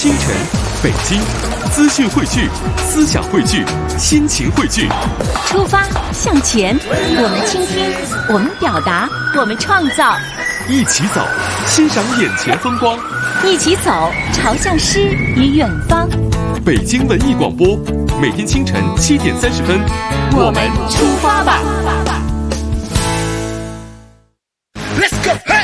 清晨，北京，资讯汇聚，思想汇聚，心情汇聚。 出发向前，我们倾听，我们表达，我们创造。 一起走，欣赏眼前风光。 一起走，朝向诗与远方。 北京文艺广播，每天清晨7点30分， 我们出发吧。 Let's go, hey!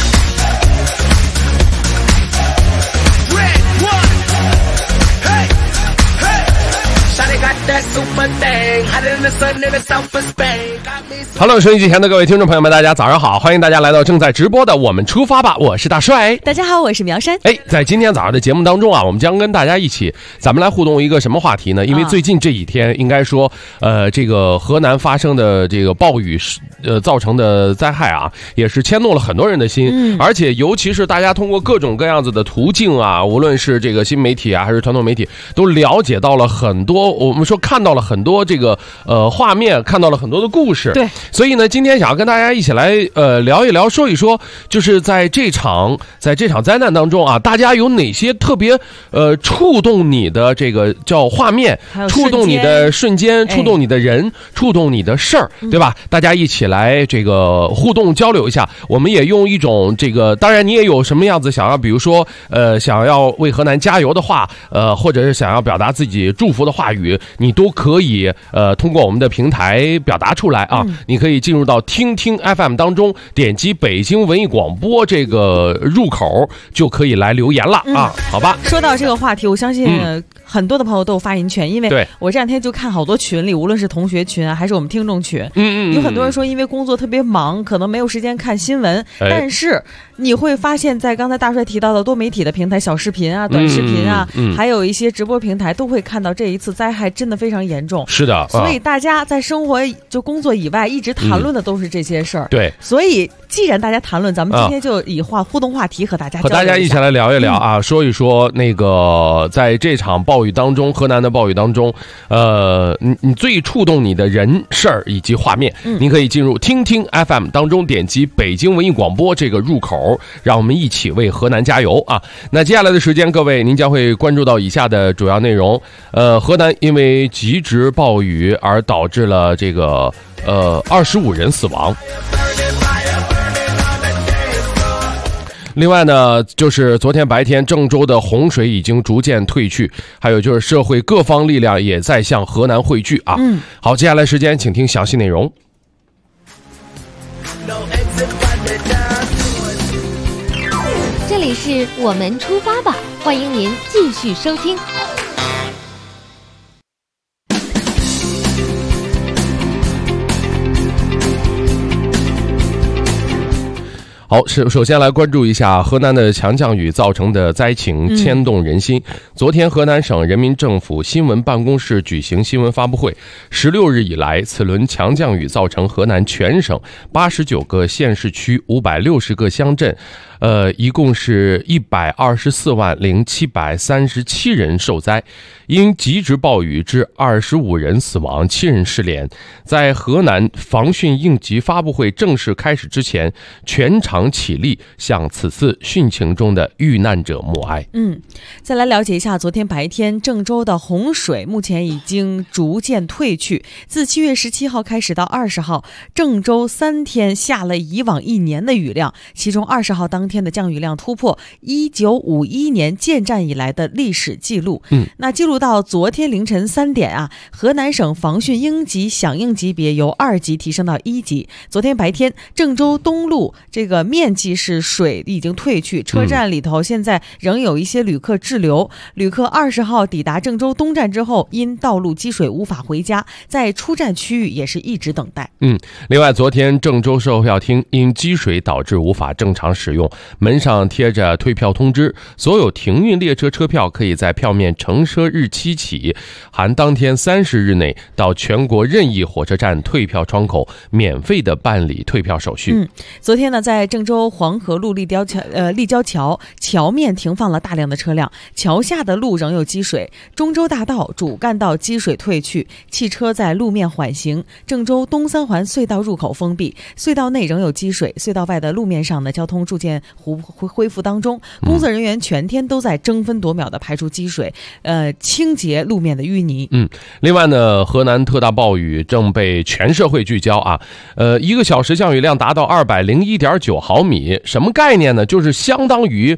Hello， 收音机前的各位听众朋友们，大家早上好！欢迎大家来到正在直播的我们出发吧，我是大帅。 大家好，我是苗山。 在今天早上的节目当中啊，我们将跟大家一起，咱们来互动一个什么话题呢？因为最近这几天，应该说，这个河南发生的这个暴雨，造成的灾害啊，也是牵动了很多人的心。而且，尤其是大家通过各种各样子的途径啊，无论是这个新媒体啊，还是传统媒体，都了解到了很多，我们说看到了很多这个画面，看到了很多的故事。 对， 所以呢，今天想要跟大家一起来聊一聊，说一说，就是在这场灾难当中啊，大家有哪些特别触动你的这个叫画面，触动你的瞬间，触动你的人，触动你的事儿，对吧？大家一起来这个互动交流一下。我们也用一种这个，当然你也有什么样子想要，比如说想要为河南加油的话，或者是想要表达自己祝福的话语，你都可以通过我们的平台表达出来啊。你可以进入到听听 FM 当中，点击北京文艺广播这个入口，就可以来留言了啊。好吧。 说到这个话题，我相信很多的朋友都有发言权，因为我这两天就看好多群里，无论是同学群啊，还是我们听众群，有很多人说因为工作特别忙，可能没有时间看新闻，但是你会发现在刚才大帅提到的多媒体的平台，小视频啊、短视频啊，还有一些直播平台，都会看到这一次灾害真的非常严重。 是的， 所以大家在生活就工作以外，一直谈论的都是这些事儿。 对， 所以既然大家谈论，咱们今天就以互动话题和大家一起来聊一聊啊，说一说那个在这场暴雨当中，河南的暴雨当中，你最触动你的人事儿以及画面，您可以进入听听 FM 当中，点击北京文艺广播这个入口，让我们一起为河南加油啊！那接下来的时间，各位您将会关注到以下的主要内容。河南因为极值暴雨而导致了这个25人死亡。另外呢，就是昨天白天郑州的洪水已经逐渐退去，还有就是社会各方力量也在向河南汇聚啊。好，接下来时间请听详细内容。 这里是我们出发吧，欢迎您继续收听。 好，首先来关注一下河南的强降雨造成的灾情，牵动人心。昨天，河南省人民政府新闻办公室举行新闻发布会。16日以来，此轮强降雨造成河南全省89个县市区560个乡镇，一共是1240737人受灾，因极值暴雨致25人死亡，7人失联。在河南防汛应急发布会正式开始之前，全场起立向此次汛情中的遇难者默哀。 再来了解一下昨天白天郑州的洪水，目前已经逐渐退去。自7月17号开始到20号，郑州3天下了以往1年的雨量，其中20号当天的降雨量突破1951年建战以来的历史记录。那记录到昨天凌晨3点啊，河南省防汛应急响应级别由2级提升到1级。昨天白天，郑州东路这个面积是水已经退去，车站里头现在仍有一些旅客滞留。旅客20号抵达郑州东站之后，因道路积水无法回家，在出站区域也是一直等待。 另外，昨天郑州售票厅因积水导致无法正常使用，门上贴着退票通知，所有停运列车车票可以在票面乘车日期起，含当天30日内到全国任意火车站退票窗口免费的办理退票手续。 昨天呢，在郑郑州黄河路立交桥桥面停放了大量的车辆，桥下的路仍有积水。中州大道主干道积水退去，汽车在路面缓行。郑州东三环隧道入口封闭，隧道内仍有积水，隧道外的路面上的交通逐渐恢复当中。工作人员全天都在争分夺秒的排除积水，清洁路面的淤泥。 另外呢，河南特大暴雨正被全社会聚焦啊。1个小时降雨量达到201.9毫米，什么概念呢？就是相当于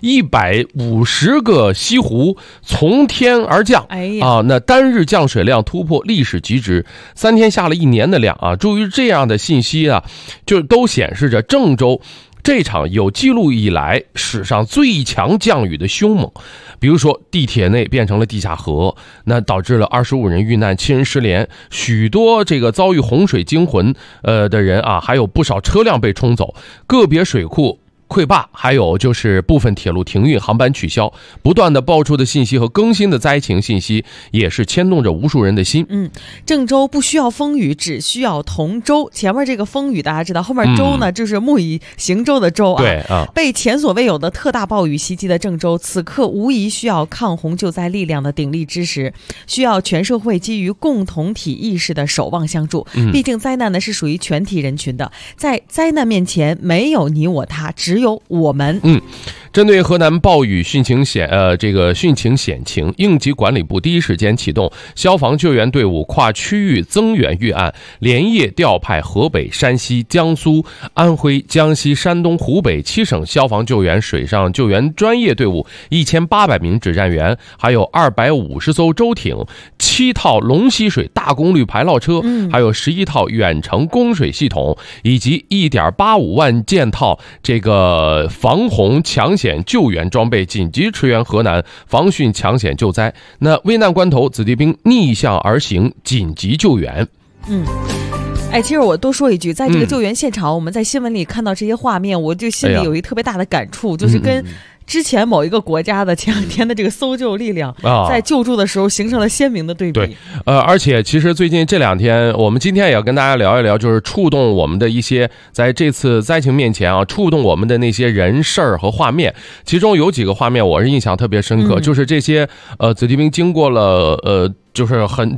150个西湖从天而降。那单日降水量突破历史极值，3天下了1年的量啊。注意这样的信息啊，就都显示着郑州这场有记录以来史上最强降雨的凶猛。比如说地铁内变成了地下河，那导致了25人遇难，7人失联，许多这个遭遇洪水惊魂的人啊，还有不少车辆被冲走，个别水库溃坝，还有就是部分铁路停运，航班取消，不断的爆出的信息和更新的灾情信息，也是牵动着无数人的心。 郑州不需要风雨，只需要同舟。前面这个风雨大家知道，后面舟呢，就是木以行舟的舟啊。 对啊， 被前所未有的特大暴雨袭击的郑州，此刻无疑需要抗洪救灾力量的鼎力支持，需要全社会基于共同体意识的守望相助。毕竟灾难呢是属于全体人群的，在灾难面前没有你我他，只有我们。 针对河南暴雨汛情险情，应急管理部第一时间启动消防救援队伍跨区域增援预案，连夜调派河北、山西、江苏、安徽、江西、山东、湖北7省消防救援水上救援专业队伍1800名指战员，还有250艘舟艇、7套龙吸水大功率排涝车，还有11套远程供水系统，以及1.85万件套这个防洪抢险救援装备，紧急驰援河南，防汛抢险救灾。那危难关头，子弟兵逆向而行，紧急救援。 其实我多说一句，在这个救援现场，我们在新闻里看到这些画面，我就心里有一特别大的感触，就是跟之前某一个国家的前2天的这个搜救力量在救助的时候形成了鲜明的对比。 对，而且其实最近这2天，我们今天也要跟大家聊一聊，就是触动我们的一些在这次灾情面前啊，触动我们的那些人事儿和画面。其中有几个画面我是印象特别深刻，就是这些子弟兵经过了就是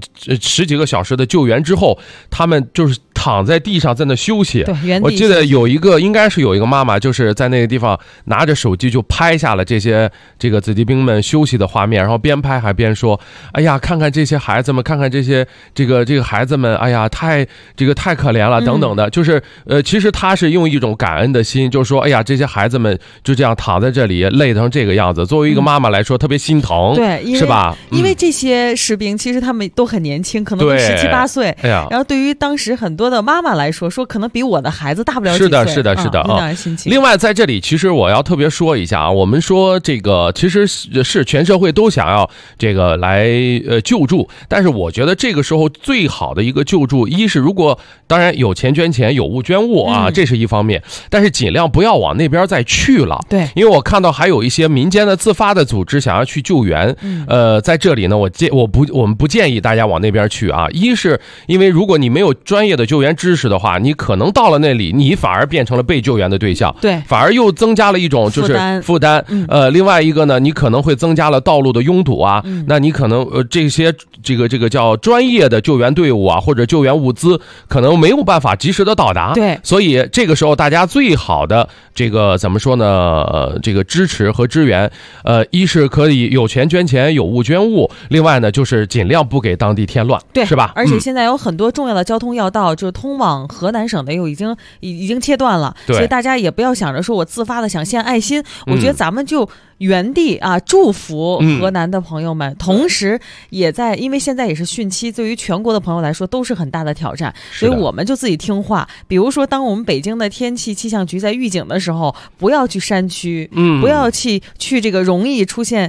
10几个小时的救援之后，他们就是躺在地上在那休息。 对，原地我记得应该是有一个妈妈，就是在那个地方拿着手机就拍下了这个子弟兵们休息的画面，然后边拍还边说：“哎呀，看看这些孩子们，看看这些这个孩子们，哎呀，太可怜了，等等的。”就是其实他是用一种感恩的心，就是说：“哎呀，这些孩子们就这样躺在这里，累成这个样子。”作为一个妈妈来说，特别心疼， 对， 是吧？ 因为这些士兵其实他们都很年轻，可能都17、18岁。 哎呀， 然后对于当时很多的妈妈来说可能比我的孩子大不了几岁。 是的啊。另外，在这里其实我要特别说一下啊，我们说这个其实是全社会都想要这个来救助，但是我觉得这个时候最好的一个救助，一是如果当然有钱捐钱，有物捐物啊，这是一方面，但是尽量不要往那边再去了。 对， 因为我看到还有一些民间的自发的组织想要去救援，在这里呢，我们不建议大家往那边去啊。一是因为如果你没有专业的救援知识的话，你可能到了那里，你反而变成了被救援的对象， 对， 反而又增加了一种就是负担。另外一个呢，你可能会增加了道路的拥堵啊，那你可能这些这个叫专业的救援队伍啊，或者救援物资可能没有办法及时的到达。 对， 所以这个时候大家最好的这个怎么说呢？这个支持和支援，一是可以有钱捐钱，有物捐物，另外呢就是尽量不给当地添乱， 对， 是吧？ 而且现在有很多重要的交通要道，就是通往河南省的又已经切断了，所以大家也不要想着说我自发的想献爱心，我觉得咱们就原地啊祝福河南的朋友们，同时也在，因为现在也是汛期，对于全国的朋友来说都是很大的挑战，所以我们就自己听话。比如说，当我们北京的天气气象局在预警的时候，不要去山区，不要去这个容易出现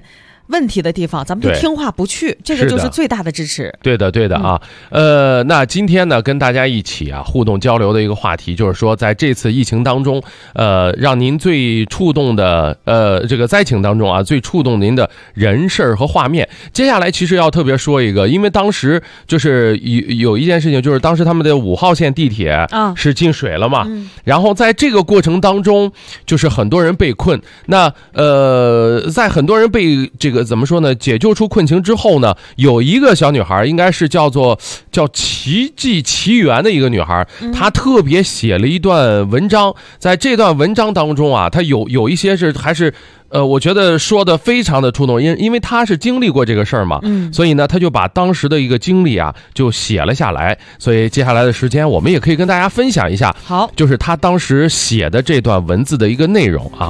问题的地方，咱们就听话不去，这个就是最大的支持。 对的啊。那今天呢，跟大家一起互动交流的一个话题，就是说在这次疫情当中，让您最触动的这个灾情当中啊，最触动您的人事和画面。接下来其实要特别说一个，因为当时就是有一件事情，就是当时他们的5号线地铁是进水了嘛，然后在这个过程当中，就是很多人被困。那在很多人被这个怎么说呢，解救出困境之后呢，有一个小女孩，应该是叫奇迹奇缘的一个女孩，她特别写了一段文章。在这段文章当中啊，她有一些还是我觉得说的非常的触动，因为她是经历过这个事儿嘛，所以呢，她就把当时的一个经历啊就写了下来。所以接下来的时间，我们也可以跟大家分享一下， 好， 就是她当时写的这段文字的一个内容啊。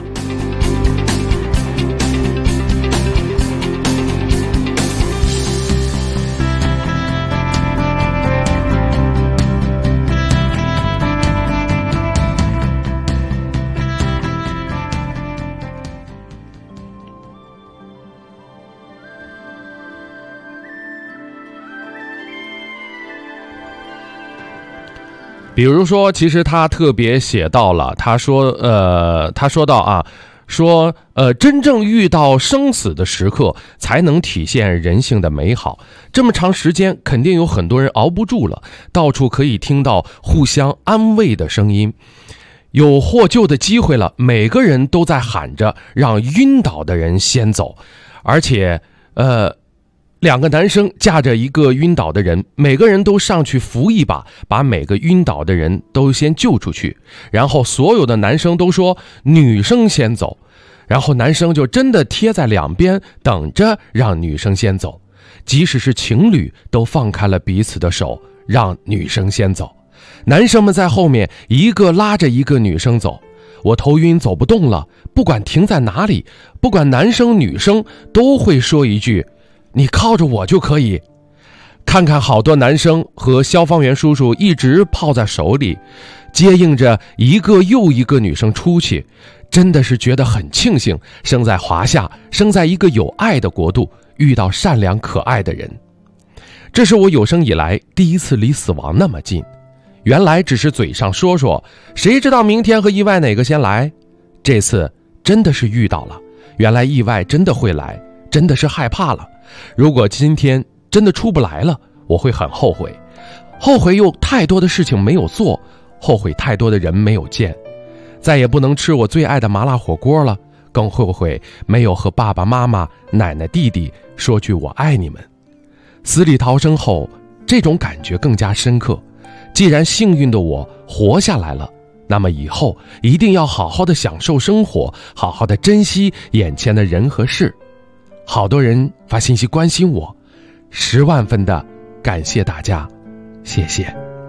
比如说，其实他特别写到了，他说到啊，说真正遇到生死的时刻，才能体现人性的美好。这么长时间，肯定有很多人熬不住了，到处可以听到互相安慰的声音。有获救的机会了，每个人都在喊着让晕倒的人先走，而且2个男生架着一个晕倒的人，每个人都上去扶一把，把每个晕倒的人都先救出去。然后所有的男生都说女生先走，然后男生就真的贴在两边等着让女生先走。即使是情侣都放开了彼此的手，让女生先走。男生们在后面一个拉着一个女生走。我头晕走不动了，不管停在哪里，不管男生女生，都会说一句，你靠着我就可以。看看好多男生和消防员叔叔一直泡在手里，接应着一个又一个女生出去，真的是觉得很庆幸，生在华夏，生在一个有爱的国度，遇到善良可爱的人。这是我有生以来第一次离死亡那么近，原来只是嘴上说说，谁知道明天和意外哪个先来。这次真的是遇到了，原来意外真的会来，真的是害怕了。如果今天真的出不来了，我会很后悔，后悔有太多的事情没有做，后悔太多的人没有见，再也不能吃我最爱的麻辣火锅了，更后悔没有和爸爸妈妈、奶奶、弟弟说句我爱你们。死里逃生后，这种感觉更加深刻。既然幸运的我活下来了，那么以后一定要好好的享受生活，好好的珍惜眼前的人和事。好多人发信息关心我，10万分的感谢大家，谢谢。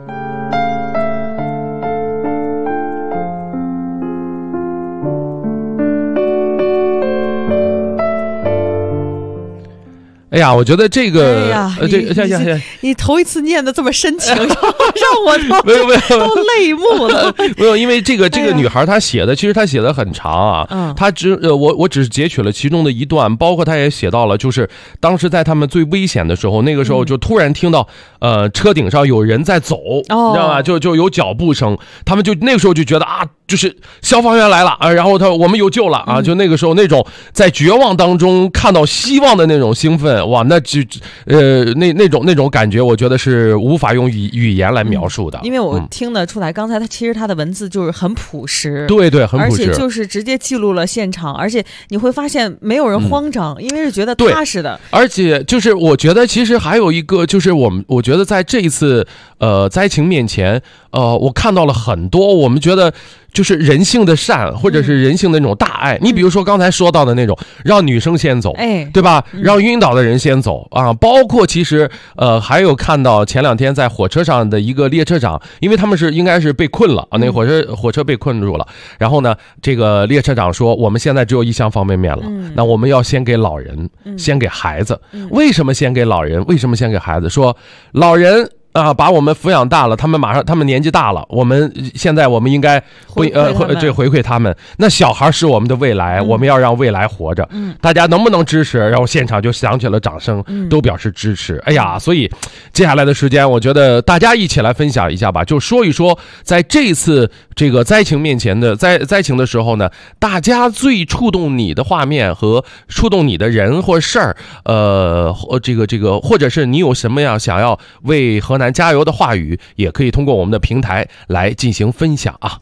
哎呀，我觉得这个， 你头一次念的这么深情，让我都没有都泪目了。 没有，因为这个女孩她写的，其实她写的很长啊。她我只是截取了其中的一段，包括她也写到了，就是当时在他们最危险的时候，那个时候就突然听到车顶上有人在走，你知道吧？就有脚步声，他们就那个时候就觉得啊，就是消防员来了啊，然后我们有救了啊，就那个时候那种在绝望当中看到希望的那种兴奋。哇，那就那种感觉，我觉得是无法用语言来描述的。 因为我听得出来，刚才其实他的文字就是很朴实， 对，很朴实， 而且就是直接记录了现场，而且你会发现没有人慌张，因为是觉得踏实的。 而且就是我觉得其实还有一个，就是我觉得在这一次灾情面前，我看到了很多我们觉得就是人性的善，或者是人性的那种大爱。你比如说刚才说到的那种，让女生先走，对吧？让晕倒的人先走啊。包括其实还有看到前2天在火车上的一个列车长，因为他们应该是被困了啊，那火车被困住了。然后呢，这个列车长说，我们现在只有1箱方便面了，那我们要先给老人，先给孩子。为什么先给老人？为什么先给孩子？说老人啊，把我们抚养大了，他们年纪大了，我们应该回馈他们。那小孩是我们的未来，我们要让未来活着。大家能不能支持？然后现场就响起了掌声，都表示支持。哎呀，所以接下来的时间，我觉得大家一起来分享一下吧，就说一说在这一次这个灾情面前的灾情的时候呢，大家最触动你的画面和触动你的人或事儿，这个，或者是你有什么样想要为河南加油的话语，也可以通过我们的平台来进行分享啊。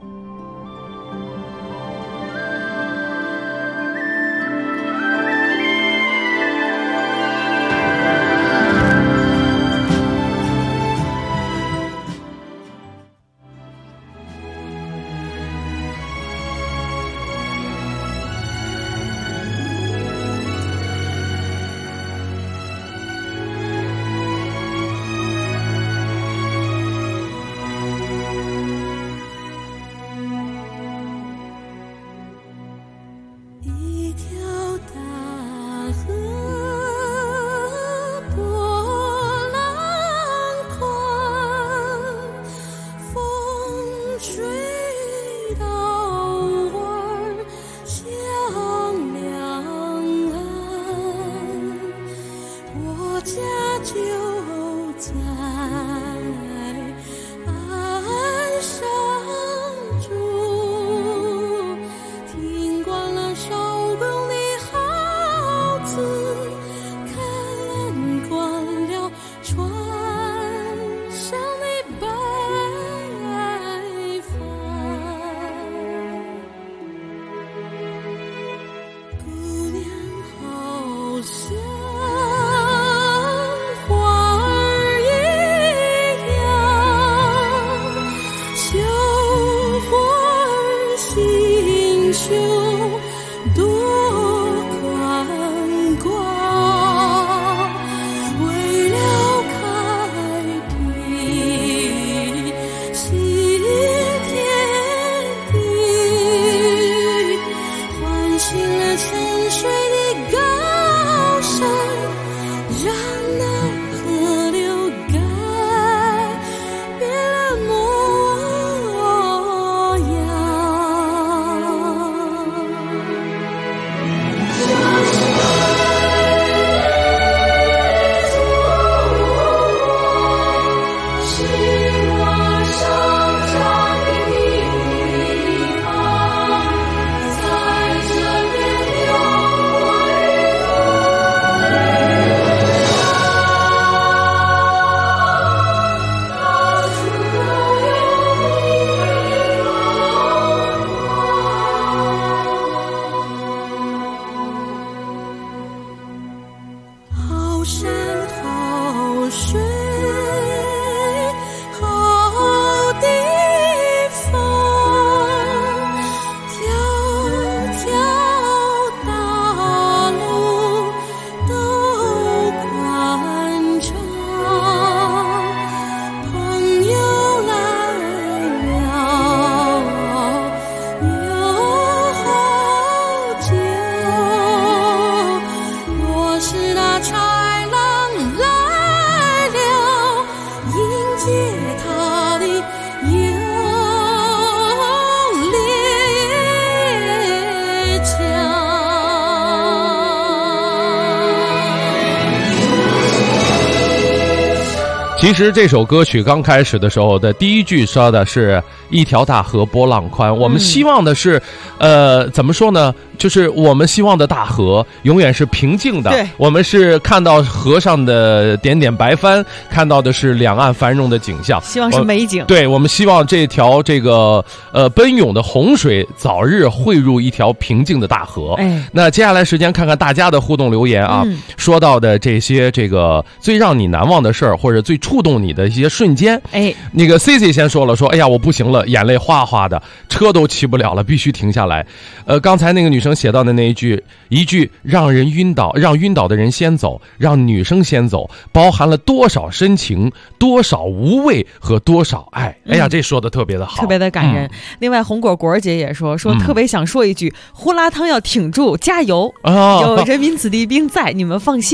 其实这首歌曲刚开始的时候的第一句说的是一条大河波浪宽，我们希望的是怎么说呢，就是我们希望的大河永远是平静的， 对， 我们是看到河上的点点白帆，看到的是两岸繁荣的景象， 希望是美景。 对，我们希望这条这个奔涌的洪水早日汇入一条平静的大河。那接下来时间看看大家的互动留言啊，说到的这些这个最让你难忘的事儿，或者最触动你的一些瞬间。那个 CC 先说了，说哎呀我不行了，眼泪哗哗的，车都骑不了了，必须停下来。刚才那个女生写到的那一句让晕倒的人先走，让女生先走，包含了多少深情，多少无畏和多少爱。哎呀，这说的特别的好， 特别的感人。另外红果姐也说特别想说一句，胡辣汤要挺住，加油，有人民子弟兵在，你们放心。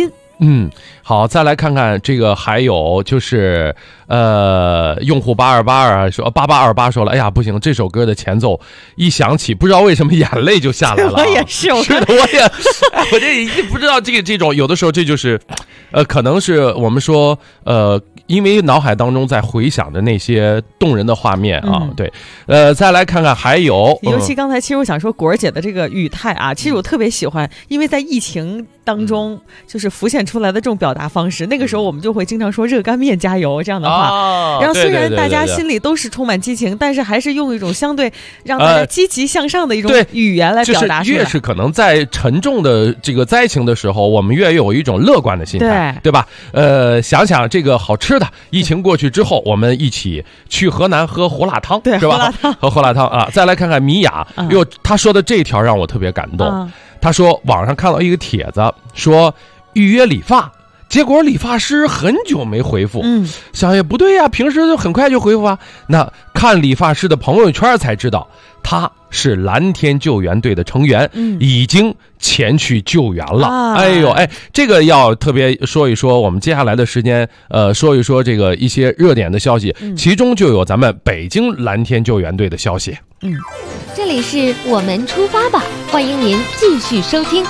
好，再来看看这个，还有就是用户8282啊说8828说了，哎呀不行，这首歌的前奏一响起，不知道为什么眼泪就下来了。 我也是， 是的，我这不知道这种有的时候这就是可能是我们说因为脑海当中在回想着那些动人的画面啊，对，再来看看还有， 尤其刚才其实我想说果儿姐的这个语态啊，其实我特别喜欢，因为在疫情当中就是浮现出来的这种表达方式，那个时候我们就会经常说热干面加油这样的话，然后虽然大家心里都是充满激情，但是还是用一种相对让大家积极向上的一种语言来表达出来。 越是可能在沉重的这个灾情的时候，我们越有一种乐观的心态，对吧？想想这个好吃的，疫情过去之后，我们一起去河南喝胡辣汤， 对， 是吧？喝胡辣汤啊！再来看看米娅，哟，他说的这条让我特别感动。他说网上看到一个帖子，说预约理发，结果理发师很久没回复。想也不对呀，平时很快就回复啊。那看理发师的朋友圈才知道，他是蓝天救援队的成员，已经前去救援了。这个要特别说一说，我们接下来的时间，说一说这个一些热点的消息，其中就有咱们北京蓝天救援队的消息。 这里是我们出发吧，欢迎您继续收听。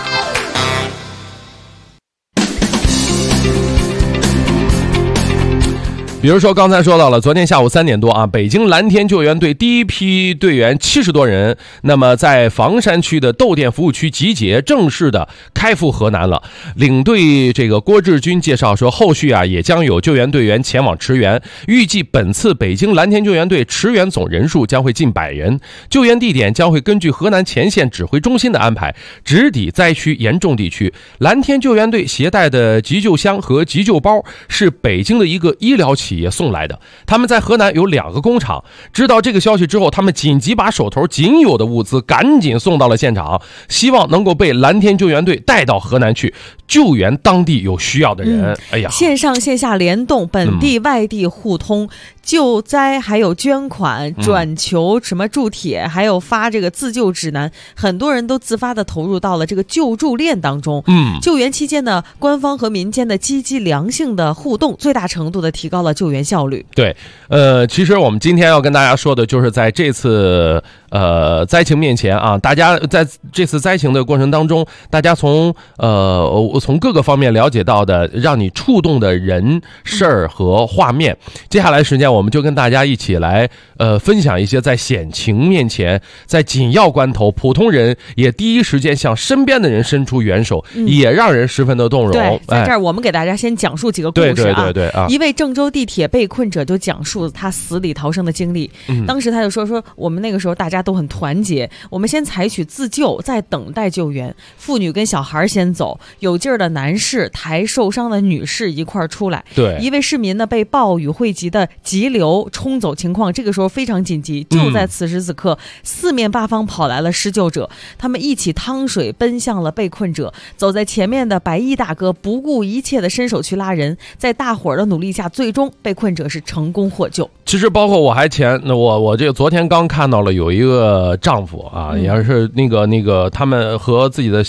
比如说刚才说到了，昨天下午3点多啊，北京蓝天救援队第一批队员70多人，那么在房山区的窦店服务区集结，正式的开赴河南了。领队这个郭志军介绍说，后续啊也将有救援队员前往驰援，预计本次北京蓝天救援队驰援总人数将会近100人，救援地点将会根据河南前线指挥中心的安排，直抵灾区严重地区。蓝天救援队携带的急救箱和急救包是北京的一个医疗企业送来的，他们在河南有2个工厂。知道这个消息之后，他们紧急把手头仅有的物资赶紧送到了现场，希望能够被蓝天救援队带到河南去救援当地有需要的人。线上线下联动，本地外地互通，救灾还有捐款、转求什么铸铁，还有发这个自救指南，很多人都自发的投入到了这个救助链当中。救援期间呢，官方和民间的积极良性的互动，最大程度的提高了救援效率。 对，其实我们今天要跟大家说的就是在这次灾情面前啊，大家在这次灾情的过程当中，大家从各个方面了解到的让你触动的人事儿和画面。接下来时间我们就跟大家一起来分享一些在险情面前，在紧要关头，普通人也第一时间向身边的人伸出援手，也让人十分的动容。 对，在这儿我们给大家先讲述几个故事啊。 对啊， 一位郑州地铁被困者就讲述了他死里逃生的经历。当时他就说我们那个时候大家都很团结，我们先采取自救，再等待救援，妇女跟小孩先走，有劲儿的男士抬受伤的女士一块儿出来。 对， 一位市民呢被暴雨汇集的急流冲走情况，这个时候非常紧急，就在此时此刻，四面八方跑来了施救者，他们一起趟水奔向了被困者，走在前面的白衣大哥不顾一切的伸手去拉人，在大伙儿的努力下，最终被困者是成功获救。 其实包括我还我这个昨天刚看到了有一个丈夫啊，也是那个他们和自己的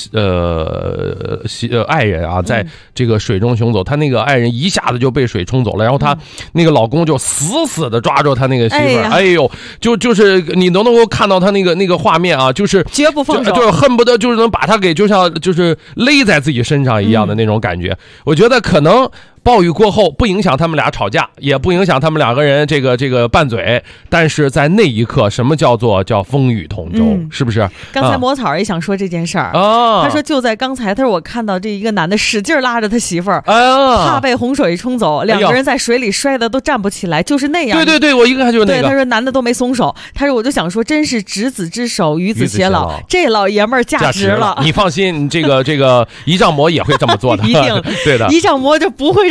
爱人啊，在这个水中行走，他那个爱人一下子就被水冲走了，然后他那个老公就死的抓住他那个媳妇儿，就是你能够看到他那个画面啊，就是绝不放手， 就是恨不得就是能把他给就像就是勒在自己身上一样的那种感觉。我觉得可能暴雨过后不影响他们俩吵架，也不影响他们2个人这个拌嘴，但是在那一刻，什么叫风雨同舟，是不是？ 刚才魔草也想说这件事儿他说就在刚才，他说我看到这一个男的使劲拉着他媳妇儿，怕被洪水冲走，2个人在水里摔得都站不起来，就是那样。 对，我一看就是那个。 对，他说男的都没松手，他说我就想说，真是执子之手，与子偕老，这老爷们儿价值了。 你放心，这个仪仗魔也会这么做的， 一定对的， 仪仗魔就不会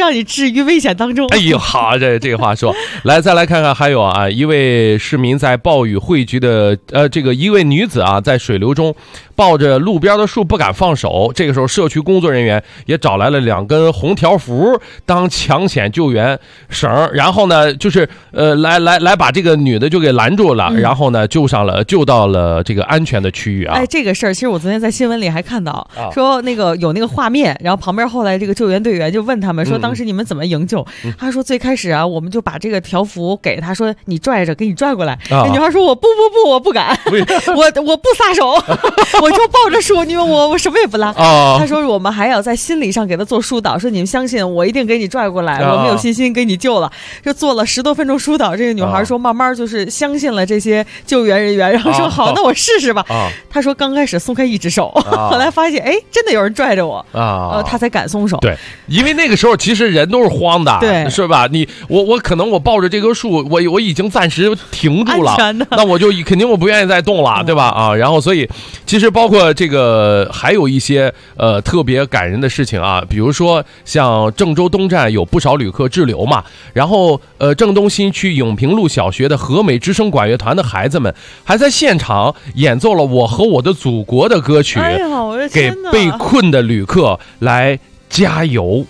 让你置于危险当中。 哎呦，好，这个话说，来再来看看，还有啊，一位市民在暴雨汇聚的这个一位女子啊，在水流中抱着路边的树不敢放手，这个时候社区工作人员也找来了2根红条幅当抢险救援绳，然后呢就是来把这个女的就给拦住了，然后呢救到了这个安全的区域啊。 哎，这个事儿其实我昨天在新闻里还看到，说那个有那个画面，然后旁边后来这个救援队员就问他们说，当时你们怎么营救？他说最开始啊，我们就把这个条幅给他说，你拽着，给你拽过来。那女孩说我不，我不敢，我不撒手，我就抱着树，因为我什么也不拉。他说我们还要在心理上给他做疏导，说你们相信我一定给你拽过来，我们有信心给你救了。就做了10多分钟疏导，这个女孩说慢慢就是相信了这些救援人员，然后说好，那我试试吧。他说刚开始松开一只手，后来发现哎，真的有人拽着我他才敢松手。 对，因为那个时候其实人都是慌的， 对， 是吧？我可能我抱着这棵树，我已经暂时停住了，那我就肯定我不愿意再动了，对吧？然后所以其实包括这个还有一些特别感人的事情啊，比如说像郑州东站有不少旅客滞留嘛，然后郑东新区永平路小学的和美之声管乐团的孩子们还在现场演奏了《我和我的祖国》的歌曲，给被困的旅客来加油。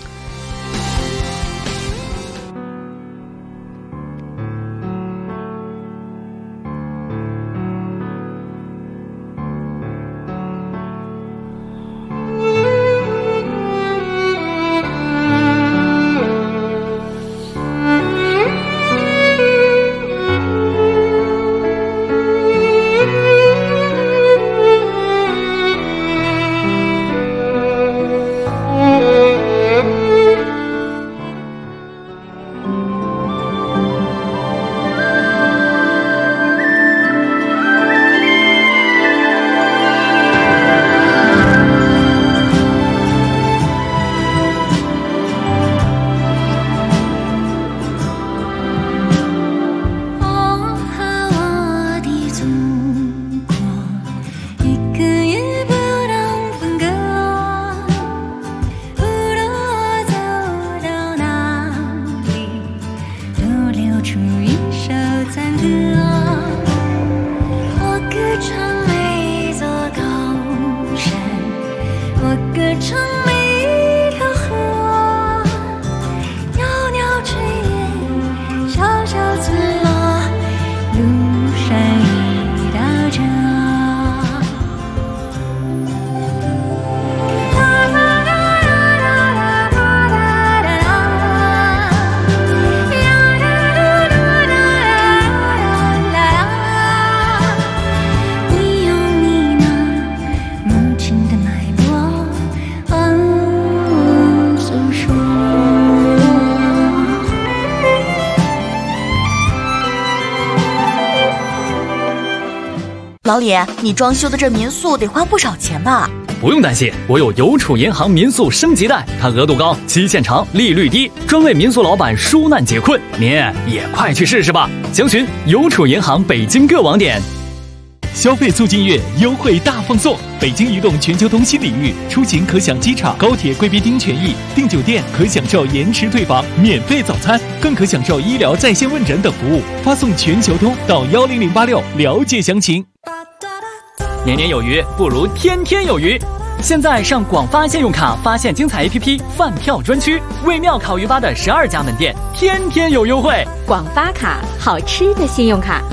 老李，你装修的这民宿得花不少钱吧？ 不用担心，我有邮储银行民宿升级贷，它额度高，期限长，利率低，专为民宿老板纾难解困。您也快去试试吧！详询邮储银行北京各网点。 消费促进月优惠大放送，北京移动全球通新领域，出行可享机场、高铁贵宾厅权益，订酒店可享受延迟退房、免费早餐，更可享受医疗在线问诊等服务。发送全球通到10086了解详情。 年年有余，不如天天有余。现在上广发信用卡发现精彩 APP 饭票专区，为妙烤鱼吧的12家门店天天有优惠。 广发卡，好吃的信用卡。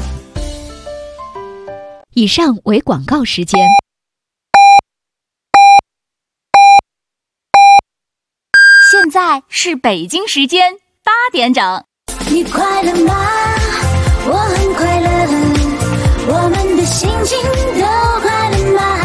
以上为广告时间。 现在是北京时间8点整。 你快乐吗？我很快乐，我们的心情都快乐吗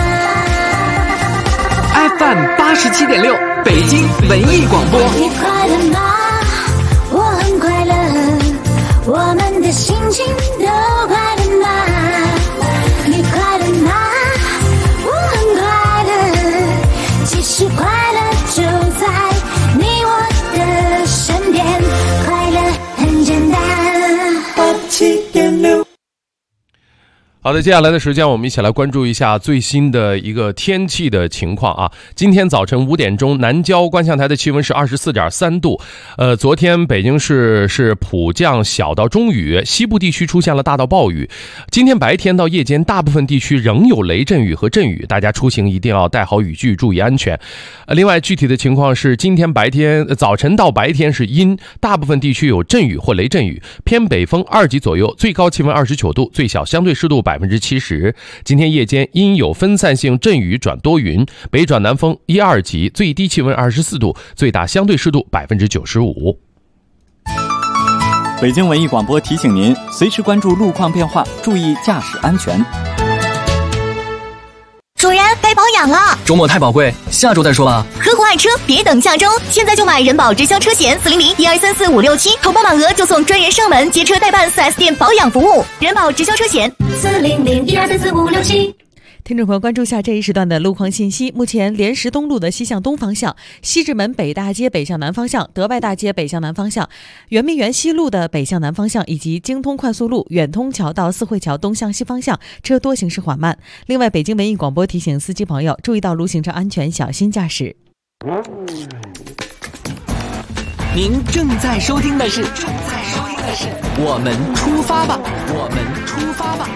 ？FM 87.6，北京文艺广播。 你快乐吗？我很快乐，我们的心情都快乐吗？你快乐吗？我很快乐，其实快乐就在你我的身边，快乐很简单。87.6。 好的，接下来的时间我们一起来关注一下最新的一个天气的情况啊。今天早晨5点钟，南郊观象台的气温是24.3度。昨天北京市是普降小到中雨，西部地区出现了大到暴雨。今天白天到夜间，大部分地区仍有雷阵雨和阵雨，大家出行一定要带好雨具，注意安全。另外，具体的情况是，今天早晨到白天是阴，大部分地区有阵雨或雷阵雨，偏北风2级左右，最高气温29度，最小相对湿度70%。今天夜间阴有分散性阵雨转多云，北转南风1、2级，最低气温24度，最大相对湿度95%。 北京文艺广播提醒您，随时关注路况变化，注意驾驶安全。 主人，该保养了。 周末太宝贵，下周再说吧。 合伙爱车，别等下周，现在就买人保直销车险400-1234-567，投保满额就送专人上门接车代办 4S 店保养服务。人保直销车险400-1234-567。 听众朋友，关注下这一时段的路况信息。目前莲石东路的西向东方向、西直门北大街北向南方向、德外大街北向南方向、圆明园西路的北向南方向，以及京通快速路远通桥到四惠桥东向西方向车多，行驶缓慢。另外，北京文艺广播提醒司机朋友注意道路行车安全，小心驾驶。 您正在收听的是我们出发吧，我们出发吧。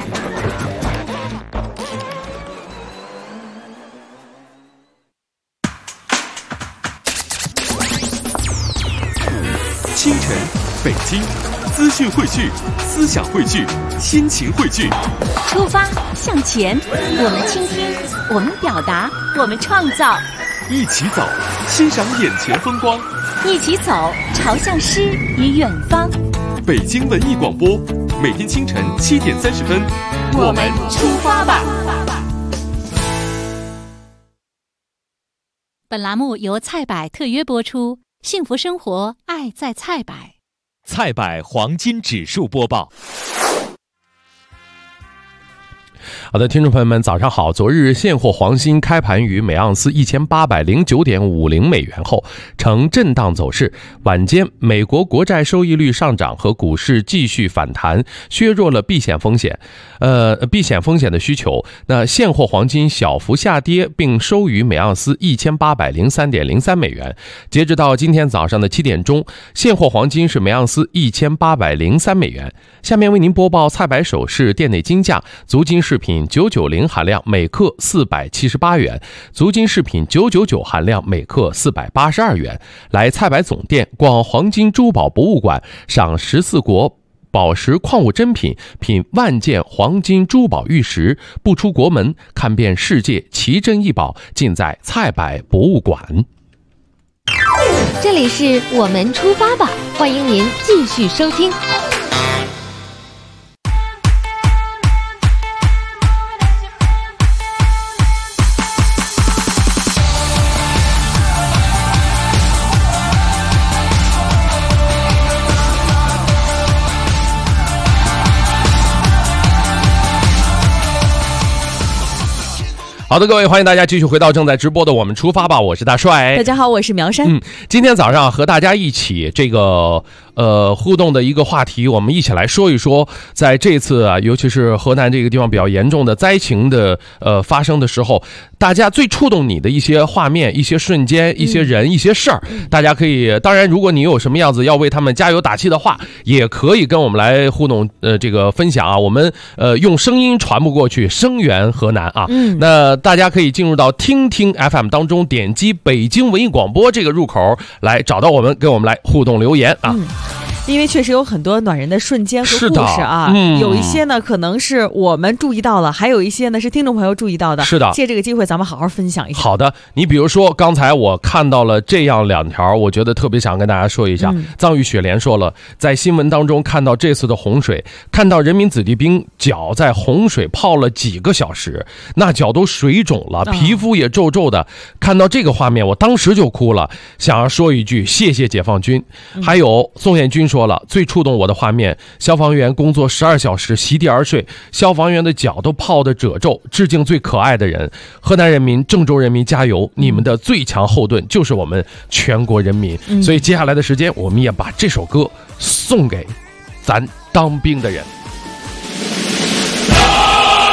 清晨，北京，资讯汇聚，思想汇聚，心情汇聚。 出发，向前，我们倾听，我们表达，我们创造。 一起走，欣赏眼前风光。 一起走，朝向诗与远方。 北京文艺广播，每天清晨7点30分， 我们出发吧。 本栏目由菜百特约播出。幸福生活，爱在菜百。 菜百黄金指数播报。 好的，听众朋友们，早上好。昨日现货黄金开盘于每盎司1809.50美元后呈震荡走势，晚间美国国债收益率上涨和股市继续反弹，削弱了避险风险的需求。那现货黄金小幅下跌，并收于每盎司1803.03美元。截止到今天早上的7点钟，现货黄金是每盎司1803美元。下面为您播报菜百首饰店内金价：足金饰品990含量每克478元，足金饰品999含量每克482元。来菜百总店逛黄金珠宝博物馆，赏14国宝石矿物珍品，品万件黄金珠宝玉石，不出国门，看遍世界奇珍异宝，尽在菜百博物馆。 这里是我们出发吧，欢迎您继续收听。 好的，各位，欢迎大家继续回到正在直播的我们出发吧，我是大帅。 大家好，我是苗山。 今天早上和大家一起这个互动的一个话题，我们一起来说一说，在这次啊，尤其是河南这个地方比较严重的灾情的发生的时候，大家最触动你的一些画面、一些瞬间、一些人、一些事儿，大家可以，当然如果你有什么样子要为他们加油打气的话，也可以跟我们来互动这个分享啊，我们用声音传播过去，声援河南啊。那大家可以进入到听听 FM 当中，点击北京文艺广播这个入口来找到我们，跟我们来互动留言啊。 因为确实有很多暖人的瞬间和故事啊，有一些呢可能是我们注意到了，还有一些呢是听众朋友注意到的。 是的， 借这个机会咱们好好分享一下。 好的，你比如说刚才我看到了这样2条，我觉得特别想跟大家说一下。藏玉雪莲说了，在新闻当中看到这次的洪水，看到人民子弟兵脚在洪水泡了几个小时，那脚都水肿了，皮肤也皱皱的，看到这个画面我当时就哭了，想要说一句谢谢解放军。还有宋彦军说了，最触动我的画面，消防员工作12小时席地而睡，消防员的脚都泡得褶皱，致敬最可爱的人。河南人民、郑州人民加油，你们的最强后盾就是我们全国人民。所以接下来的时间，我们也把这首歌送给咱当兵的人。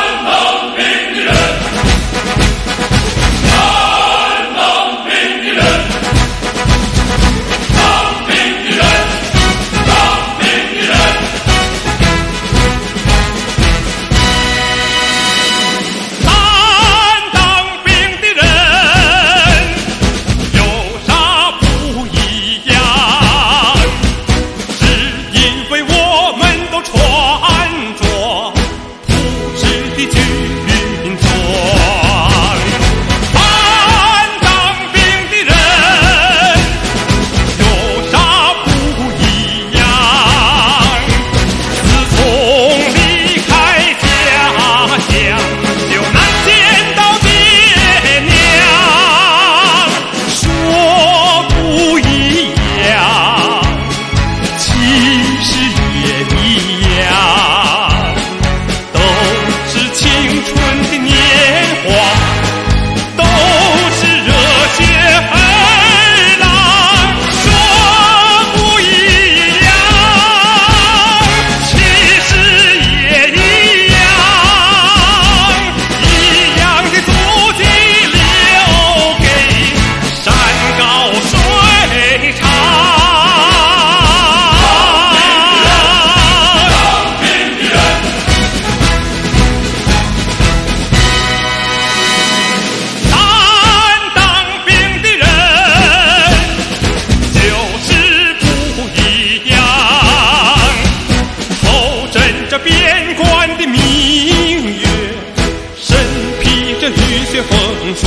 说。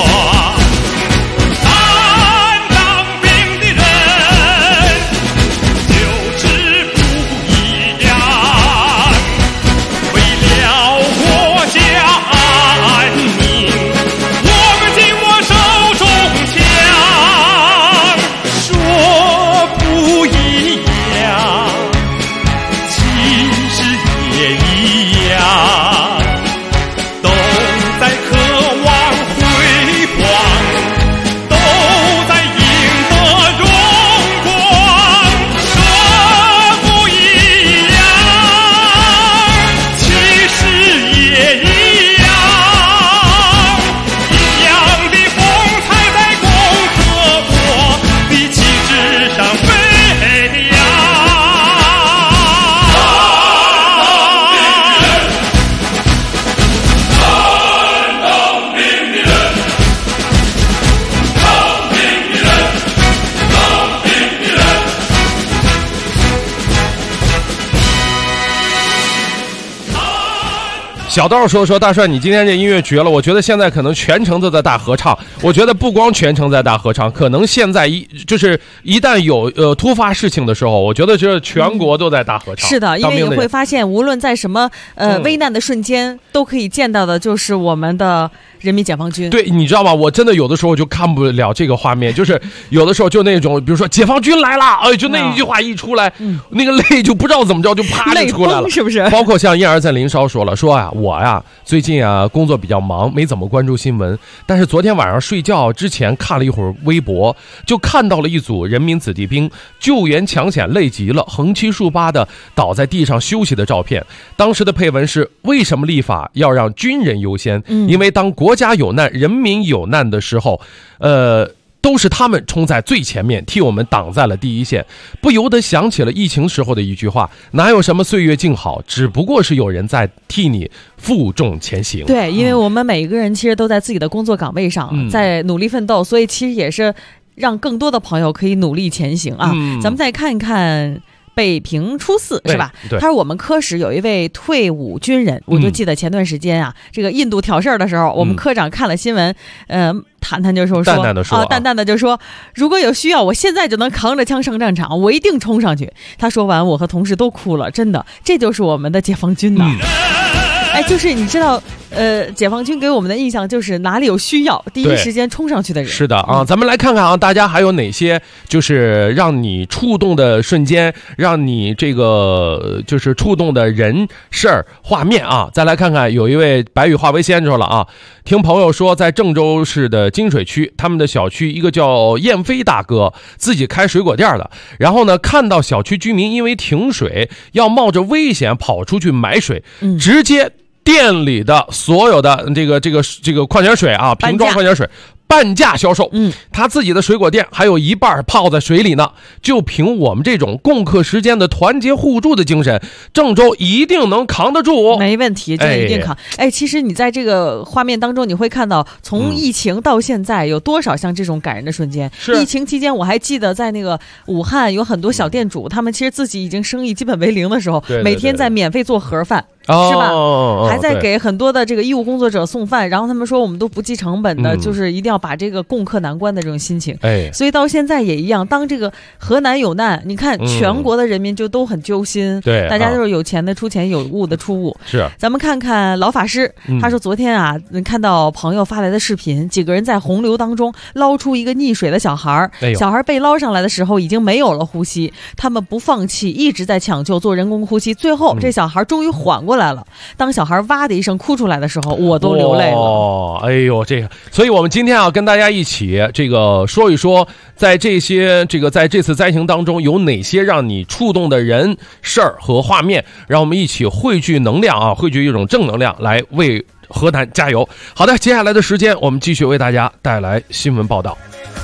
小道说大帅，你今天这音乐绝了！我觉得现在可能全程都在大合唱。我觉得不光全程在大合唱，可能现在一旦有突发事情的时候，我觉得这全国都在大合唱。 是的，因为你会发现，无论在什么危难的瞬间，都可以见到的就是我们的人民解放军。 对，你知道吗？我真的有的时候就看不了这个画面，就是有的时候就那种，比如说解放军来了，哎，就那一句话一出来，那个泪就不知道怎么着就啪就出来了， 是不是？ 包括像燕儿在林梢说啊，我呀最近啊工作比较忙，没怎么关注新闻，但是昨天晚上睡觉之前看了一会儿微博，就看到了一组人民子弟兵救援抢险累极了，横七竖八的倒在地上休息的照片。当时的配文是：为什么立法要让军人优先？因为当国家有难、人民有难的时候，都是他们冲在最前面，替我们挡在了第一线。不由得想起了疫情时候的一句话：哪有什么岁月静好，只不过是有人在替你负重前行。 对，因为我们每一个人其实都在自己的工作岗位上，在努力奋斗，所以其实也是让更多的朋友可以努力前行啊。咱们再看一看北平初四是吧？他说我们科室有一位退伍军人，我就记得前段时间啊，这个印度挑事儿的时候，我们科长看了新闻，谈就说淡淡的就说，如果有需要，我现在就能扛着枪上战场，我一定冲上去。他说完，我和同事都哭了，真的，这就是我们的解放军呐。哎，就是你知道，解放军给我们的印象就是哪里有需要，第一时间冲上去的人。 是的啊，咱们来看看啊，大家还有哪些就是让你触动的瞬间，让你这个就是触动的人事儿画面啊。再来看看，有一位白羽化为仙说了啊，听朋友说在郑州市的金水区，他们的小区一个叫燕飞大哥自己开水果店的，然后呢看到小区居民因为停水要冒着危险跑出去买水，直接店里的所有的这个矿泉水啊，瓶装矿泉水半价销售。他自己的水果店还有一半泡在水里呢。就凭我们这种共克时艰的团结互助的精神，郑州一定能扛得住。 没问题，这一定扛。哎，其实你在这个画面当中，你会看到从疫情到现在有多少像这种感人的瞬间。疫情期间，我还记得在那个武汉有很多小店主，他们其实自己已经生意基本为零的时候，每天在免费做盒饭。是吧？还在给很多的这个医务工作者送饭，然后他们说我们都不计成本的，就是一定要把这个共克难关的这种心情。所以到现在也一样，当这个河南有难，你看全国的人民就都很揪心，对，大家都是有钱的出钱，有物的出物。是，咱们看看老法师，他说昨天啊，看到朋友发来的视频，几个人在洪流当中捞出一个溺水的小孩，小孩被捞上来的时候已经没有了呼吸，他们不放弃，一直在抢救做人工呼吸，最后这小孩终于缓过来了。当小孩哇的一声哭出来的时候，我都流泪了。 哎呦，这个，所以我们今天啊，跟大家一起这个说一说，在这次灾情当中有哪些让你触动的人事儿和画面，让我们一起汇聚能量啊，汇聚一种正能量，来为河南加油。好的，接下来的时间我们继续为大家带来新闻报道。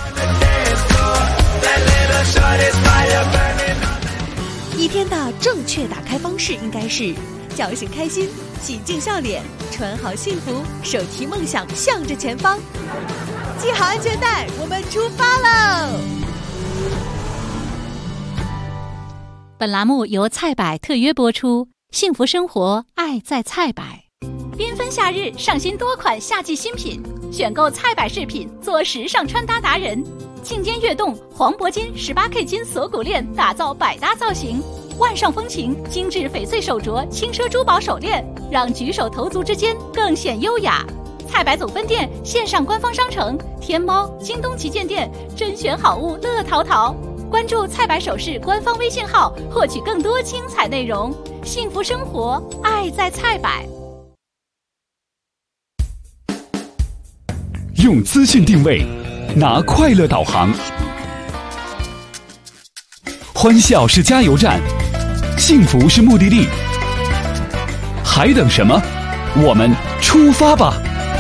一天的正确打开方式应该是叫醒开心，洗净笑脸，穿好幸福，手提梦想向着前方，系好安全带，我们出发喽！ 本栏目由菜百特约播出，幸福生活，爱在菜百。 缤纷夏日，上新多款夏季新品， 选购菜百饰品，做时尚穿搭达人。庆间悦动黄铂金 18K 金锁骨链，打造百搭造型。万上风情精致翡翠手镯，轻奢珠宝手链，让举手投足之间更显优雅。菜百总分店线上官方商城，天猫、京东旗舰店，甄选好物乐淘淘。关注菜百首饰官方微信号，获取更多精彩内容。幸福生活，爱在菜百。 用资讯定位，拿快乐导航。欢笑是加油站，幸福是目的地。还等什么？我们出发吧！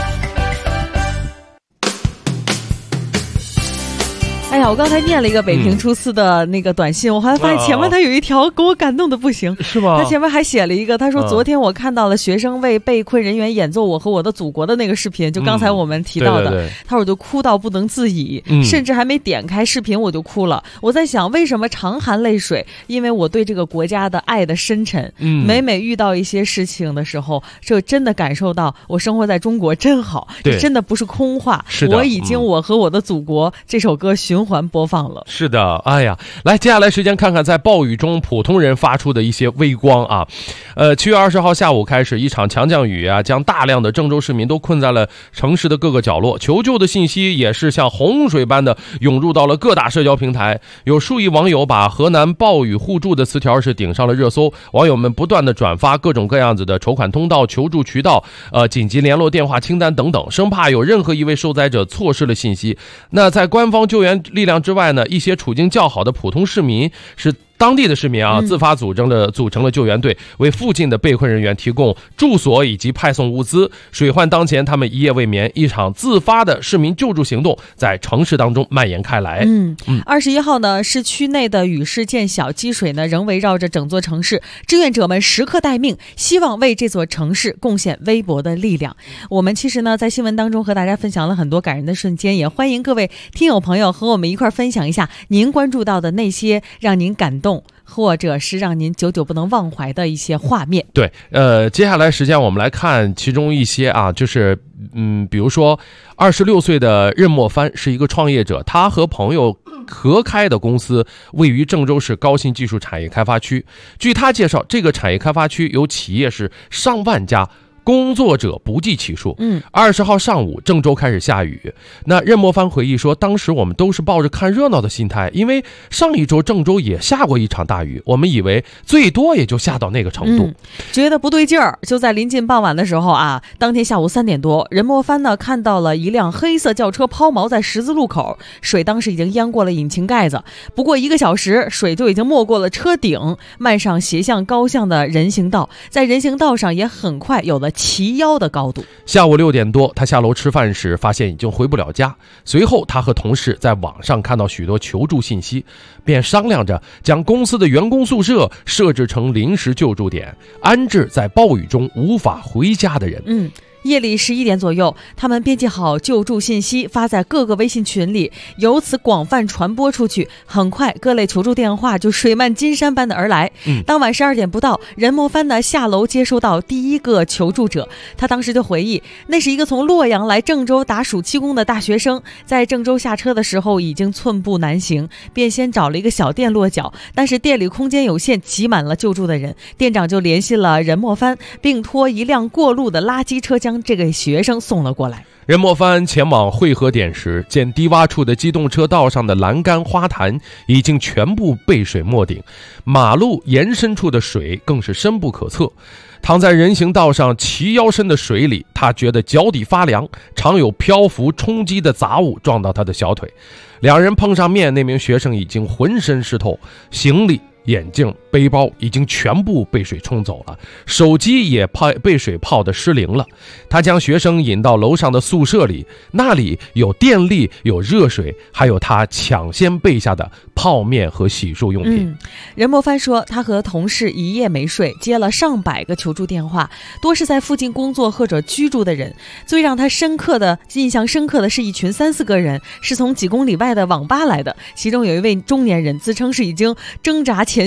哎呀，我刚才念了一个北平初四的那个短信，我还发现前面他有一条给我感动的不行， 是吗？ 他前面还写了一个，他说昨天我看到了学生为被困人员演奏《我和我的祖国》的那个视频，就刚才我们提到的，他说我就哭到不能自已，甚至还没点开视频我就哭了。我在想为什么常含泪水，因为我对这个国家的爱的深沉。每每遇到一些事情的时候，就真的感受到我生活在中国真好，这真的不是空话。我已经我和我的祖国这首歌循环播放了。 是的，哎呀，来，接下来时间看看在暴雨中普通人发出的一些微光啊。7月20号下午开始，一场强降雨啊，将大量的郑州市民都困在了城市的各个角落，求救的信息也是像洪水般的涌入到了各大社交平台。有数亿网友把河南暴雨互助的词条是顶上了热搜，网友们不断的转发各种各样子的筹款通道、求助渠道、紧急联络电话清单等等，生怕有任何一位受灾者错失了信息。那在官方救援力量之外呢，一些处境较好的普通市民是当地的市民啊，自发组成了救援队，为附近的被困人员提供住所以及派送物资。水患当前，他们一夜未眠，一场自发的市民救助行动在城市当中蔓延开来。 21号呢，市区内的雨势渐小，积水呢仍围绕着整座城市，志愿者们时刻待命，希望为这座城市贡献微薄的力量。我们其实呢，在新闻当中和大家分享了很多感人的瞬间，也欢迎各位听友朋友和我们一块分享一下您关注到的那些让您感动或者是让您久久不能忘怀的一些画面。 对，接下来时间我们来看其中一些啊，就是比如说26岁的任莫帆是一个创业者，他和朋友合开的公司位于郑州市高新技术产业开发区。据他介绍，这个产业开发区有企业是上万家，工作者不计其数。20号上午，郑州开始下雨。那任莫帆回忆说，当时我们都是抱着看热闹的心态，因为上一周郑州也下过一场大雨，我们以为最多也就下到那个程度， 觉得不对劲儿。就在临近傍晚的时候啊，当天下午3点多，任莫帆呢看到了一辆黑色轿车抛锚在十字路口，水当时已经淹过了引擎盖子，不过1个小时，水就已经没过了车顶，漫上斜向高向的人行道，在人行道上也很快有了齐腰的高度。 下午6点多，他下楼吃饭时发现已经回不了家，随后他和同事在网上看到许多求助信息，便商量着将公司的员工宿舍设置成临时救助点，安置在暴雨中无法回家的人。 夜里11点左右，他们编辑好救助信息发在各个微信群里，由此广泛传播出去，很快各类求助电话就水漫金山般的而来。当晚12点不到，任莫帆呢下楼接收到第一个求助者，他当时就回忆，那是一个从洛阳来郑州打暑期工的大学生，在郑州下车的时候已经寸步难行，便先找了一个小店落脚，但是店里空间有限，挤满了救助的人，店长就联系了任莫帆，并托一辆过路的垃圾车将这个学生送了过来。 任莫帆前往汇合点时，见低洼处的机动车道上的栏杆花坛已经全部被水没顶，马路延伸处的水更是深不可测。躺在人行道上齐腰深的水里，他觉得脚底发凉，常有漂浮冲击的杂物撞到他的小腿。两人碰上面，那名学生已经浑身湿透，行李、眼镜、背包已经全部被水冲走了，手机也被水泡得失灵了。他将学生引到楼上的宿舍里，那里有电力、有热水，还有他抢先备下的泡面和洗漱用品。 任莫帆说，他和同事一夜没睡，接了上百个求助电话，多是在附近工作或者居住的人。最让他印象深刻的是一群3-4个人，是从几公里外的网吧来的，其中有一位中年人自称是已经挣扎前行了10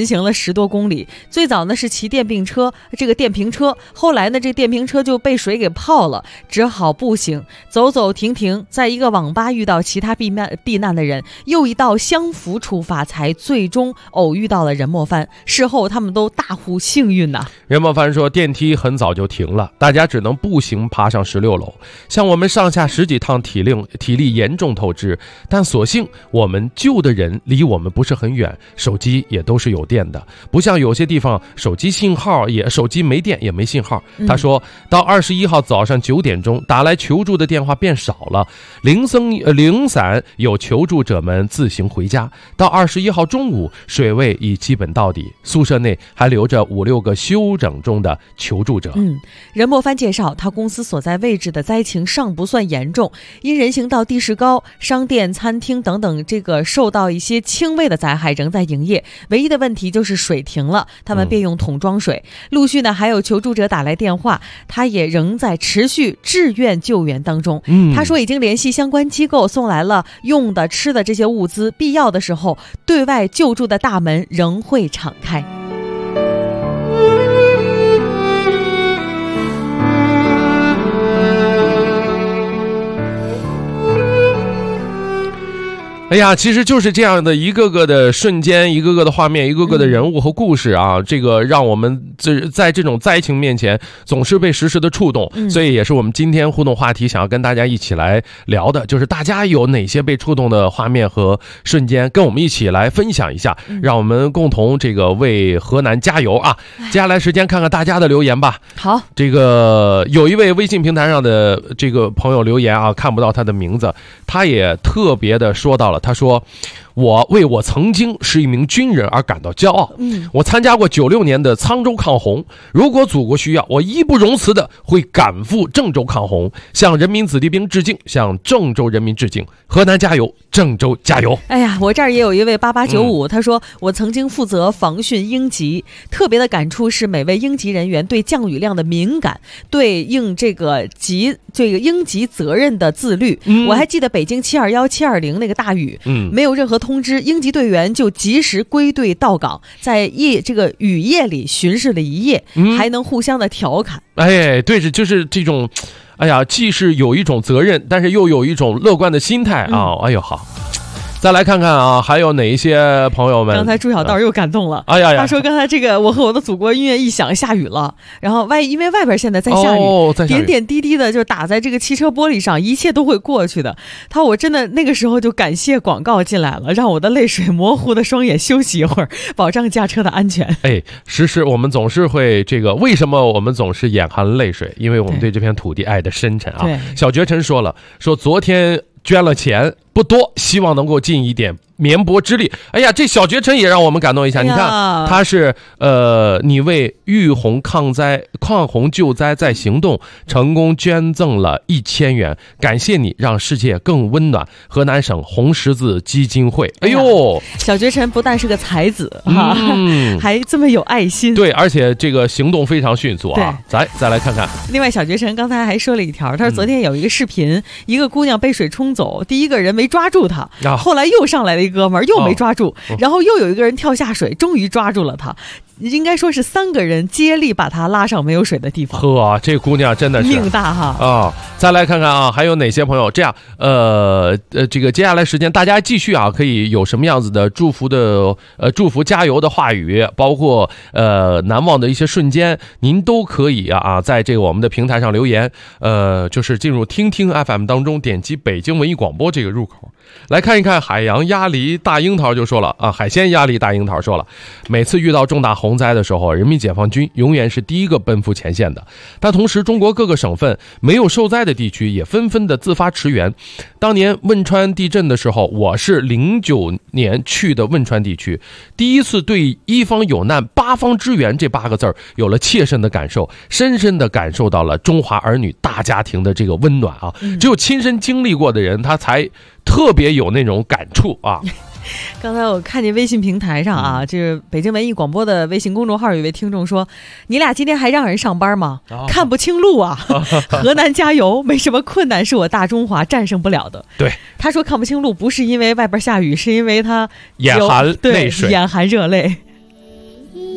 10多公里。最早呢是骑电瓶车，后来呢这电瓶车就被水给泡了，只好步行，走走停停，在一个网吧遇到其他避难的人，又一道相扶出发，才最终偶遇到了任莫帆。事后他们都大呼幸运呐。 任莫帆说，电梯很早就停了，大家只能步行爬上16楼。像我们上下10几趟体力严重透支，但所幸我们救的人离我们不是很远，手机也都是有电的，不像有些地方手机没电也没信号。他说到21号早上9点钟，打来求助的电话变少了，零散有求助者们自行回家。到21号中午，水位已基本到底，宿舍内还留着5、6个休整中的求助者。 任莫帆介绍，他公司所在位置的灾情尚不算严重，因人行道地势高，商店、餐厅等等受到一些轻微的灾害仍在营业，唯一的问题就是水停了，他们便用桶装水。陆续呢还有求助者打来电话，他也仍在持续志愿救援当中。他说已经联系相关机构送来了用的吃的这些物资，必要的时候对外救助的大门仍会敞开。 哎呀，其实就是这样的一个个的瞬间，一个个的画面，一个个的人物和故事啊，这个让我们在这种灾情面前总是被时时的触动。所以也是我们今天互动话题想要跟大家一起来聊的，就是大家有哪些被触动的画面和瞬间，跟我们一起来分享一下，让我们共同这个为河南加油啊！接下来时间看看大家的留言吧。 好， 这个有一位微信平台上的这个朋友留言啊，看不到他的名字，他也特别的说到了，他说，我为我曾经是一名军人而感到骄傲。我参加过96年的沧州抗洪，如果祖国需要，我义不容辞的会赶赴郑州抗洪，向人民子弟兵致敬，向郑州人民致敬。河南加油，郑州加油！ 哎呀，我这儿也有一位8895，他说我曾经负责防汛应急，特别的感触是每位应急人员对降雨量的敏感，对应这个应急责任的自律。我还记得北京721、720那个大雨，没有任何通知，应急队员就及时归队到岗，在雨夜里巡视了一夜，还能互相的调侃。 哎，对，就是这种，哎呀，既是有一种责任，但是又有一种乐观的心态啊！哎呦，好。再来看看啊，还有哪一些朋友们？ 刚才朱小道又感动了。 哎呀呀！ 他说刚才这个我和我的祖国音乐一响，下雨了，然后因为外边现在在下雨，点点滴滴的就打在这个汽车玻璃上，一切都会过去的。我真的那个时候就感谢广告进来了，让我的泪水模糊的双眼休息一会儿，保障驾车的安全。 哎，时我们总是会为什么我们总是眼含泪水？因为我们对这片土地爱的深沉啊。小觉晨说昨天捐了钱不多，希望能够尽一点绵薄之力。哎呀，这小觉晨也让我们感动一下。你看，他是你为预洪抗洪救灾在行动成功捐赠了1000元，感谢你让世界更温暖。河南省红十字基金会。哎呦， 小觉晨不但是个才子还这么有爱心。 对，而且这个行动非常迅速啊。再来看看。 另外，小觉晨刚才还说了一条，他说昨天有一个视频，一个姑娘被水冲走，第一个人没抓住她，后来又上来了一哥们儿又没抓住，然后又有一个人跳下水，终于抓住了她。应该说是3个人接力把她拉上没有水的地方。 呵，这姑娘真的是命大哈啊！再来看看啊，还有哪些朋友这样？这个接下来时间大家继续啊，可以有什么样子的祝福加油的话语，包括难忘的一些瞬间，您都可以在这个我们的平台上留言。就是进入听听 FM 当中，点击北京文艺广播这个入口。来看一看海洋鸭梨大樱桃就说了啊，海鲜鸭梨大樱桃说了，每次遇到重大洪灾的时候，人民解放军永远是第一个奔赴前线的。但同时，中国各个省份没有受灾的地区也纷纷的自发驰援。当年汶川地震的时候，我是09年去的汶川地区，第一次对一方有难八方支援这8个字有了切身的感受，深深的感受到了中华儿女大家庭的这个温暖啊！只有亲身经历过的人，他才特别有那种感触啊。 刚才我看见微信平台上啊，这是北京文艺广播的微信公众号有一位听众说，你俩今天还让人上班吗？看不清路啊。河南加油，没什么困难是我大中华战胜不了的。 对， 他说看不清路不是因为外边下雨，是因为他眼含泪水， 眼含热泪。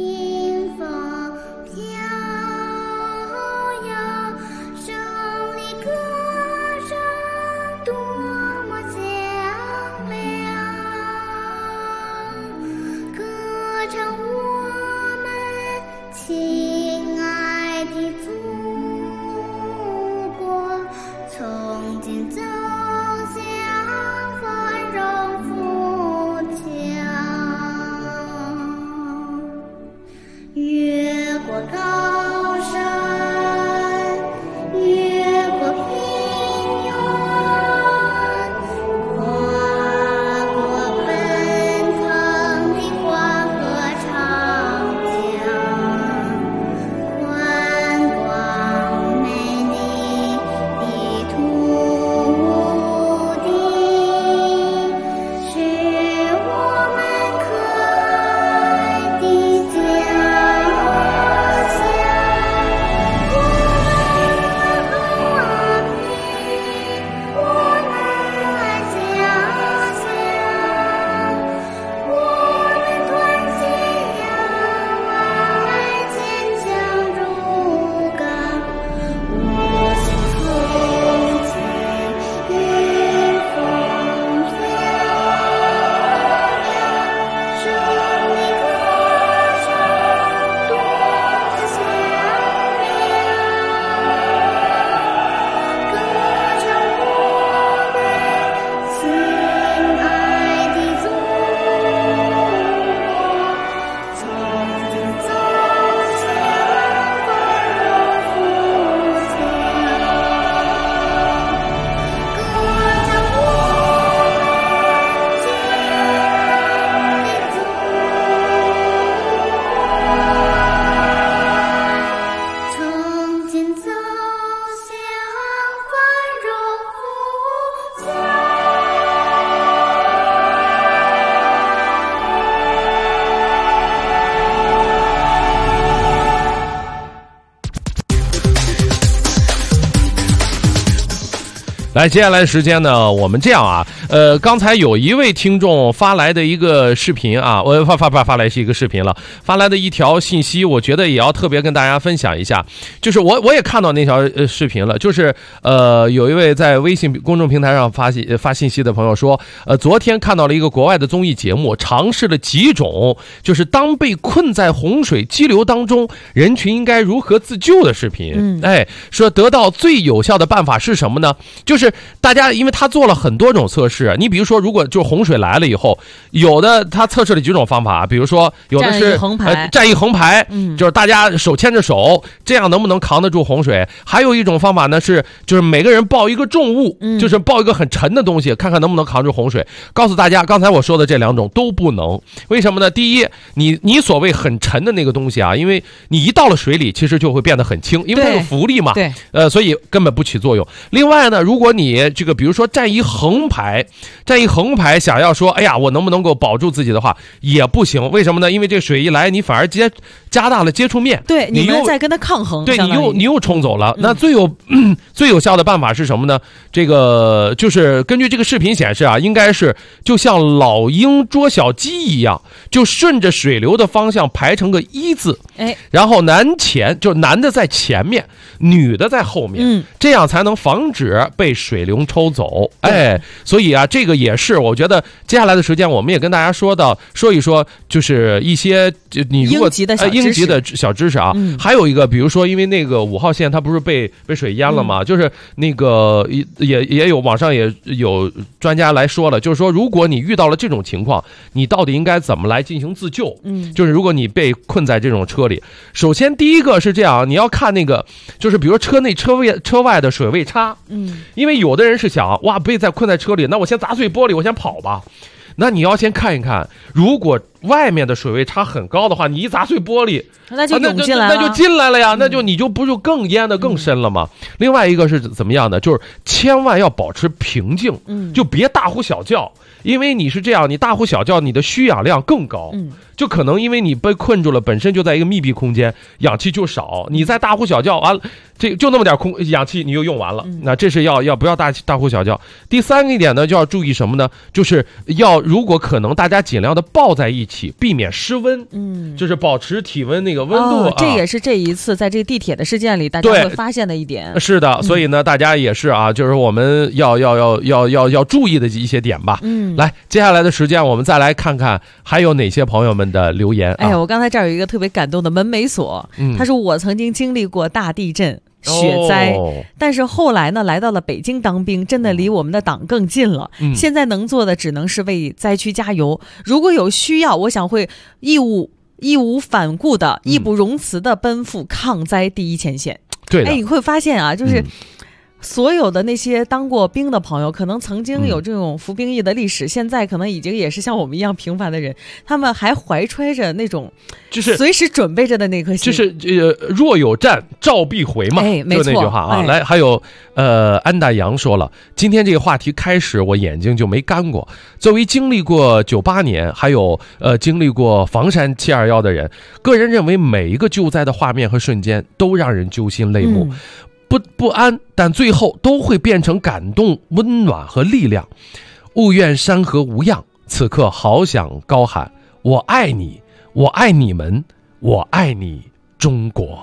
来，接下来的时间呢，我们这样啊，刚才有一位听众发来的一个视频啊，我发来是一个视频了，发来的一条信息，我觉得也要特别跟大家分享一下，就是我也看到那条视频了，就是有一位在微信公众平台上发信息的朋友说，昨天看到了一个国外的综艺节目，尝试了几种就是当被困在洪水激流当中，人群应该如何自救的视频。说得到最有效的办法是什么呢？就是大家，因为他做了很多种测试，你比如说，如果就洪水来了以后，有的他测试了几种方法，比如说有的是站一横排，就是大家手牵着手，这样能不能扛得住洪水？还有一种方法呢就是每个人抱一个重物，就是抱一个很沉的东西，看看能不能扛住洪水。告诉大家，刚才我说的这两种都不能，为什么呢？第一，你所谓很沉的那个东西啊，因为你一到了水里，其实就会变得很轻，因为它有浮力嘛，所以根本不起作用。另外呢，如果你这个比如说站一横排，想要说，哎呀，我能不能够保住自己的话，也不行。为什么呢？因为这水一来，你反而加大了接触面， 对，你们在跟它抗衡， 对，你又冲走了。那最有效的办法是什么呢？这个就是根据这个视频显示啊，应该是就像老鹰捉小鸡一样，就顺着水流的方向排成个一字，然后男的在前面，女的在后面，这样才能防止被水流抽走。所以啊，这个也是我觉得接下来的时间我们也跟大家说一说，就是一些你如果应急的小知识啊。还有一个，比如说因为那个5号线它不是被水淹了吗？就是那个也有网上也有专家来说了，就是说如果你遇到了这种情况，你到底应该怎么来进行自救？就是如果你被困在这种车里，首先第一个是这样，你要看那个就是比如车内车外的水位差，因为有的人是想哇被困在车里，那我先砸碎玻璃，我先跑吧。那你要先看一看，如果外面的水位差很高的话，你一砸碎玻璃， 那就涌进来了， 那就进来了呀，你就更淹得更深了吗？另外一个是怎么样的，就是千万要保持平静，就别大呼小叫，因为你是这样，你大呼小叫，你的需氧量更高，就可能因为你被困住了，本身就在一个密闭空间，氧气就少，你再大呼小叫，完了这就那么点氧气你又用完了，那这是要不要大呼小叫。第三个一点呢，就要注意什么呢？就是如果可能，大家尽量的抱在一起，避免失温，就是保持体温那个温度。 这也是这一次在这个地铁的事件里大家会发现的一点。 是的，所以呢，大家也是啊，就是我们要注意的一些点吧。来，接下来的时间我们再来看看还有哪些朋友们的留言。 我刚才这儿有一个特别感动的门美所，他说我曾经经历过大地震。雪灾，但是后来呢，来到了北京当兵，真的离我们的党更近了。现在能做的只能是为灾区加油。如果有需要，我想会义无反顾的、义不容辞的奔赴抗灾第一前线。 对的， 你会发现啊，就是所有的那些当过兵的朋友，可能曾经有这种服兵役的历史，现在可能已经也是像我们一样平凡的人，他们还怀揣着那种就是随时准备着的那颗心， 就是若有战召必回嘛， 没错， 就那句话啊。来，还有安大洋说了，今天这个话题开始我眼睛就没干过。作为经历过98年还有经历过房山721的人，个人认为每一个救灾的画面和瞬间都让人揪心泪目。不安，但最后都会变成感动、温暖和力量。勿愿山河无恙，此刻好想高喊：我爱你，我爱你们，我爱你，中国。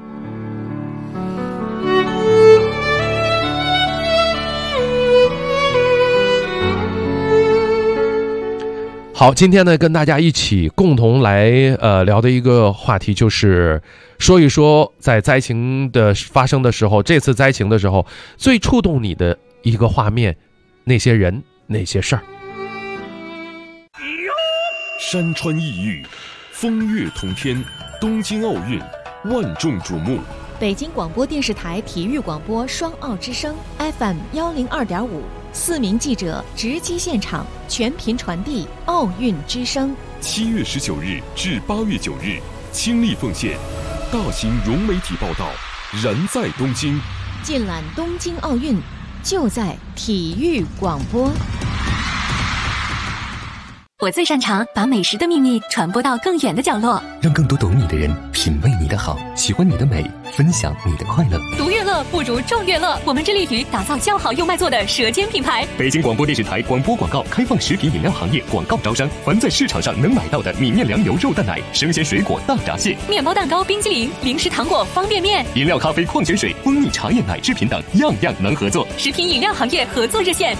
好，今天呢，跟大家一起共同来聊的一个话题，就是说一说在灾情的发生的时候，这次灾情的时候，最触动你的一个画面，那些人，那些事儿。 山川异域，风月同天，东京奥运万众瞩目。 北京广播电视台体育广播双奥之声 FM 102.5，4名记者直击现场，全频传递奥运之声。 7月19日至8月9日，倾力奉献，大型融媒体报道，燃在东京， 尽览东京奥运，就在体育广播。 我最擅长把美食的秘密传播到更远的角落， 让更多懂你的人品味你的好，喜欢你的美，分享你的快乐。 独乐乐不如众乐乐，我们致力于打造较好又卖座的舌尖品牌。 北京广播电视台广播广告开放食品饮料行业广告招商，凡在市场上能买到的米面粮油肉蛋奶、生鲜水果大闸蟹、 面包蛋糕、冰激凌、零食糖果、方便面、 饮料、咖啡、矿泉水、蜂蜜茶叶、奶制品等，样样能合作。 食品饮料行业合作热线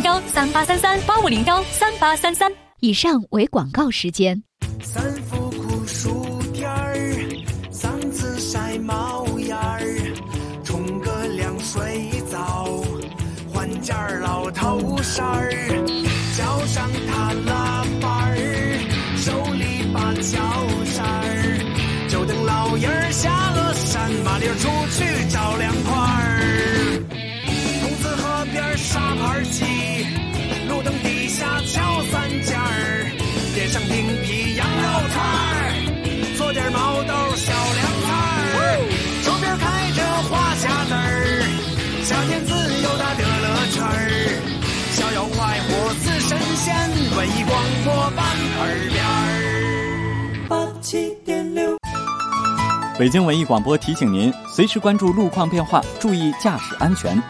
8501383385013833。 以上为广告时间。 三伏酷暑天儿，嗓子晒冒烟儿，冲个凉水澡，换件老头衫儿，脚上踏拉板儿，手里把脚扇儿，就等老爷儿下了山，麻利儿出去找凉快儿。筒子河边沙盘鸡，路灯底下敲三尖儿，点上冰皮羊肉串儿，做点毛豆小凉菜儿，周边开着花匣子儿，夏天自由的乐乐圈儿，逍遥快活似神仙，文艺广播版耳边儿87.6。 北京文艺广播提醒您，随时关注路况变化，注意驾驶安全。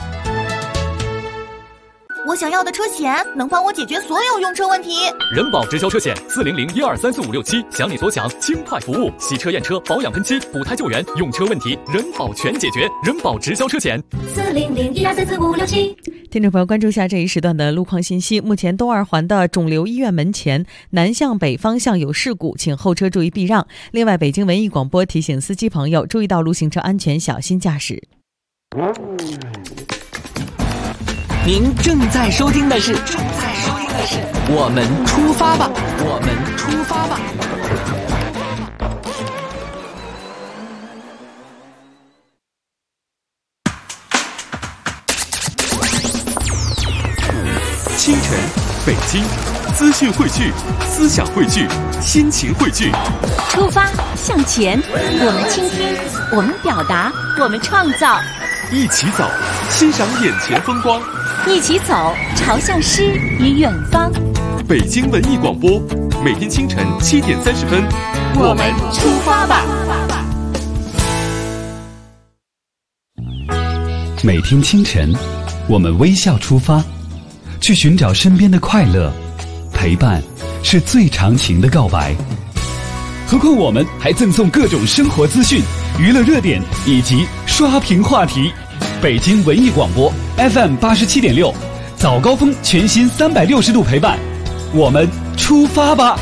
我想要的车险能帮我解决所有用车问题。 人保直销车险400123456想你所想，轻快服务，洗车验车、保养喷漆、补胎救援，用车问题人保全解决。人保直销车险 400123456。 听众朋友，关注下这一时段的路况信息。目前东二环的肿瘤医院门前南向北方向有事故，请后车注意避让。另外，北京文艺广播提醒司机朋友注意到路行车安全，小心驾驶。 您正在收听的是我们出发吧，我们出发吧。 清晨，北京，资讯汇聚，思想汇聚，心情汇聚。 出发，向前，我们倾听，我们表达，我们创造。 一起走，欣赏眼前风光。 一起走，朝向诗与远方。 北京文艺广播，每天清晨7点30分， 我们出发吧。 每天清晨，我们微笑出发，去寻找身边的快乐。陪伴是最长情的告白。何况我们还赠送各种生活资讯、娱乐热点以及刷屏话题。北京文艺广播 FM 87.6，早高峰全新360度陪伴，我们出发吧。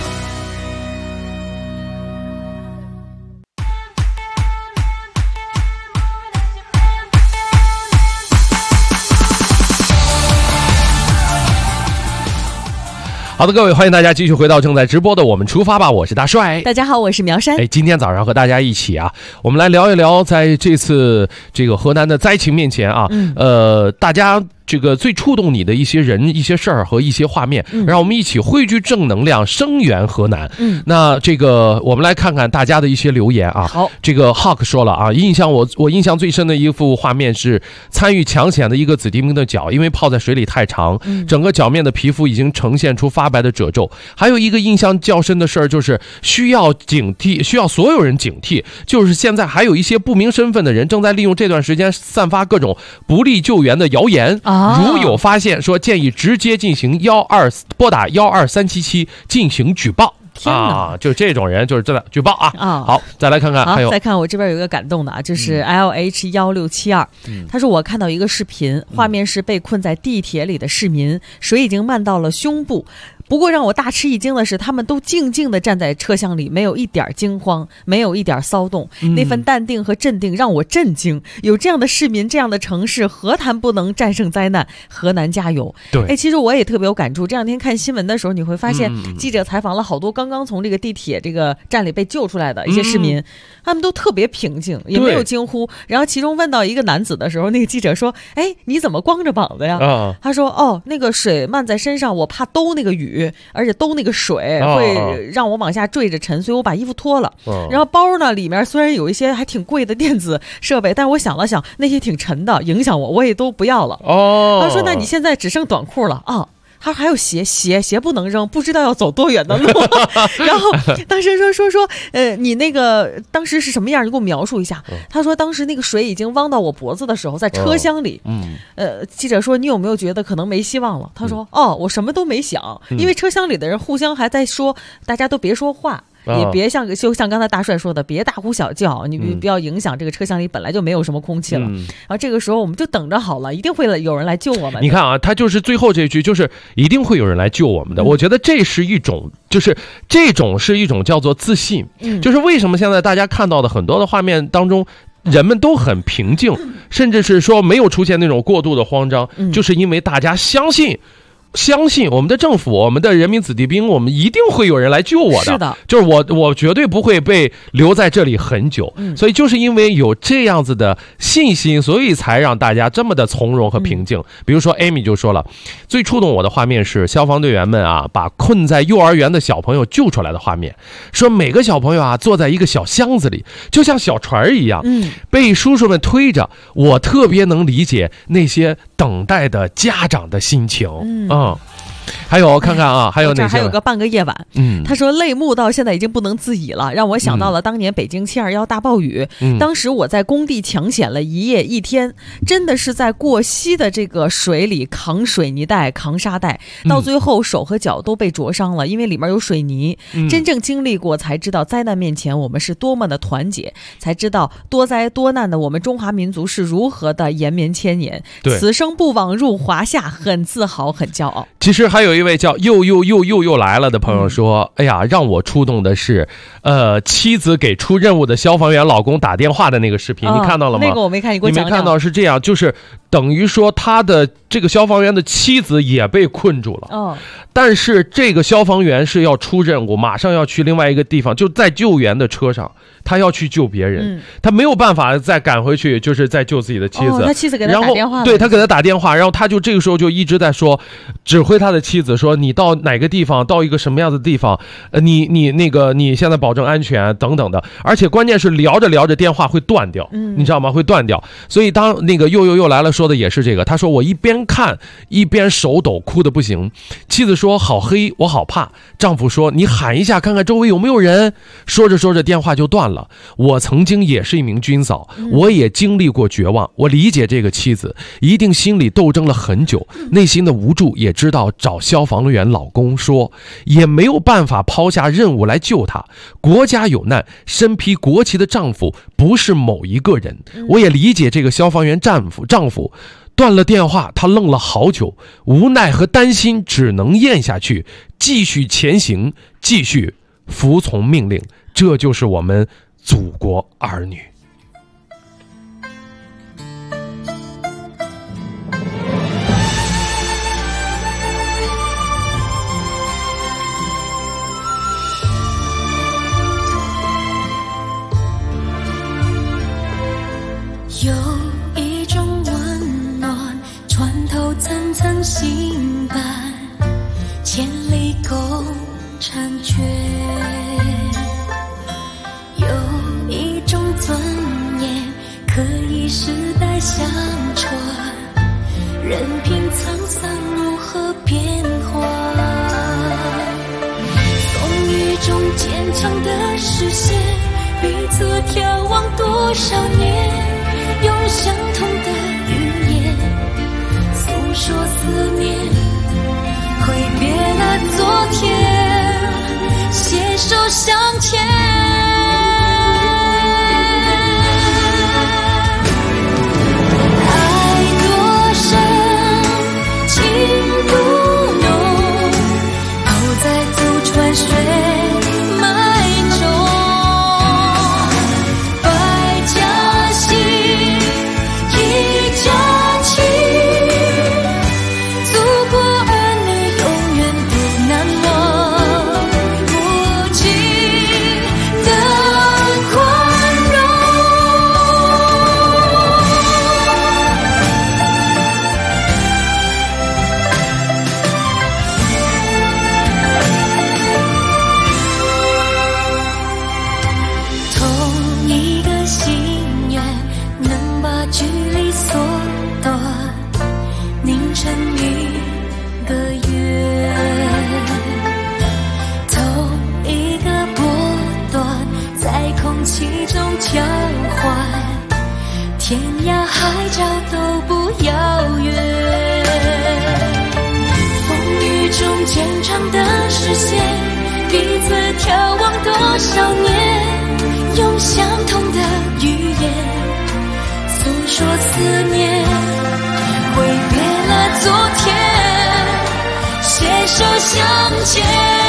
好的，各位，欢迎大家继续回到正在直播的我们出发吧，我是大帅。 大家好，我是苗山。 今天早上和大家一起啊，我们来聊一聊在这次这个河南的灾情面前啊，大家这个最触动你的一些人、一些事儿和一些画面，让我们一起汇聚正能量，声援河南。那这个我们来看看大家的一些留言啊。好，这个 Hawk 说了啊，我印象最深的一幅画面是参与抢险的一个子弟兵的脚，因为泡在水里太长，整个脚面的皮肤已经呈现出发白的褶皱。还有一个印象较深的事儿，就是需要所有人警惕，就是现在还有一些不明身份的人正在利用这段时间散发各种不利救援的谣言。如有发现，说建议直接进行拨打12377进行举报。啊，就这种人就是真的举报啊！好，再来看看，还有再看我这边有一个感动的啊，就是 LH1672，他说我看到一个视频，画面是被困在地铁里的市民，水已经漫到了胸部。不过让我大吃一惊的是，他们都静静地站在车厢里，没有一点惊慌，没有一点骚动，那份淡定和镇定让我震惊。有这样的市民，这样的城市，何谈不能战胜灾难？河南加油！对，其实我也特别有感触。这两天看新闻的时候，你会发现记者采访了好多刚刚从这个地铁这个站里被救出来的一些市民，他们都特别平静，也没有惊呼。然后其中问到一个男子的时候，那个记者说：“哎，你怎么光着膀子呀？”他说：“哦，那个水漫在身上，我怕兜那个雨。”而且兜那个水会让我往下坠着沉，所以我把衣服脱了。然后包呢里面虽然有一些还挺贵的电子设备，但我想了想，那些挺沉的，影响我也都不要了。他说：“那你现在只剩短裤了啊？” 他还有鞋不能扔，不知道要走多远的路。然后当时说，你那个当时是什么样？你给我描述一下。他说当时那个水已经汪到我脖子的时候，在车厢里。记者说你有没有觉得可能没希望了？他说我什么都没想，因为车厢里的人互相还在说，大家都别说话。也别就像刚才大帅说的，别大呼小叫，你不要影响这个车厢里本来就没有什么空气了。然后这个时候我们就等着好了，一定会有人来救我们。 你看啊，他就是最后这句，就是一定会有人来救我们的。我觉得这是一种，就是这种是一种叫做自信。就是为什么现在大家看到的很多的画面当中，人们都很平静，甚至是说没有出现那种过度的慌张，就是因为大家相信我们的政府，我们的人民子弟兵，我们一定会有人来救我的。 是的， 就是我绝对不会被留在这里很久。所以就是因为有这样子的信心，所以才让大家这么的从容和平静。比如说 Amy 就说了，最触动我的画面是消防队员们啊，把困在幼儿园的小朋友救出来的画面。说每个小朋友啊，坐在一个小箱子里，就像小船一样，被叔叔们推着。我特别能理解那些等待的家长的心情。还有看看啊，还有哪些？ 还有个半个夜晚，他说泪目到现在已经不能自已了，让我想到了当年北京721大暴雨。当时我在工地抢险了一夜一天，真的是在过溪的这个水里扛水泥袋、扛沙袋，到最后手和脚都被灼伤了，因为里面有水泥。真正经历过才知道，灾难面前我们是多么的团结，才知道多灾多难的我们中华民族是如何的延绵千年。此生不枉入华夏，很自豪，很骄傲。 其实还有一位叫又来了的朋友说，哎呀，让我触动的是妻子给出任务的消防员老公打电话的那个视频，你看到了吗？ 那个我没看，你给我讲讲。 你没看到是这样，就是等于说他的这个消防员的妻子也被困住了。但是这个消防员是要出任务，马上要去另外一个地方，就在救援的车上，他要去救别人，他没有办法再赶回去，就是再救自己的妻子。 他妻子给他打电话， 对，他给他打电话，然后他就这个时候就一直在说，指挥他的妻子说，你到哪个地方，到一个什么样的地方，你现在保证安全等等的。而且关键是聊着电话会断掉，你知道吗？会断掉。所以当那个又来了说的也是这个，他说我一边看一边手抖，哭得不行。妻子说好黑，我好怕。丈夫说你喊一下看看周围有没有人。说着电话就断了。我曾经也是一名军嫂，我也经历过绝望，我理解这个妻子一定心里斗争了很久，内心的无助也知道找消防员老公说，也没有办法抛下任务来救他。国家有难，身披国旗的丈夫不是某一个人。我也理解这个消防员丈夫断了电话，他愣了好久，无奈和担心只能咽下去，继续前行，继续服从命令。这就是我们祖国儿女。 有一种温暖穿透层层心斑，千里共婵娟。有一种尊严可以世代相传，任凭沧桑如何变化。风雨中坚强的视线，彼此眺望多少年。用相同的语言诉说思念，挥别了昨天，携手向前。爱多深，情多浓，泡在祖传血脉中。凝成一个圆。 天涯海角都不遥远。风雨中坚长的视线，彼此眺望多少年，用相同的语言诉说思念，挥别了昨天，携手向前。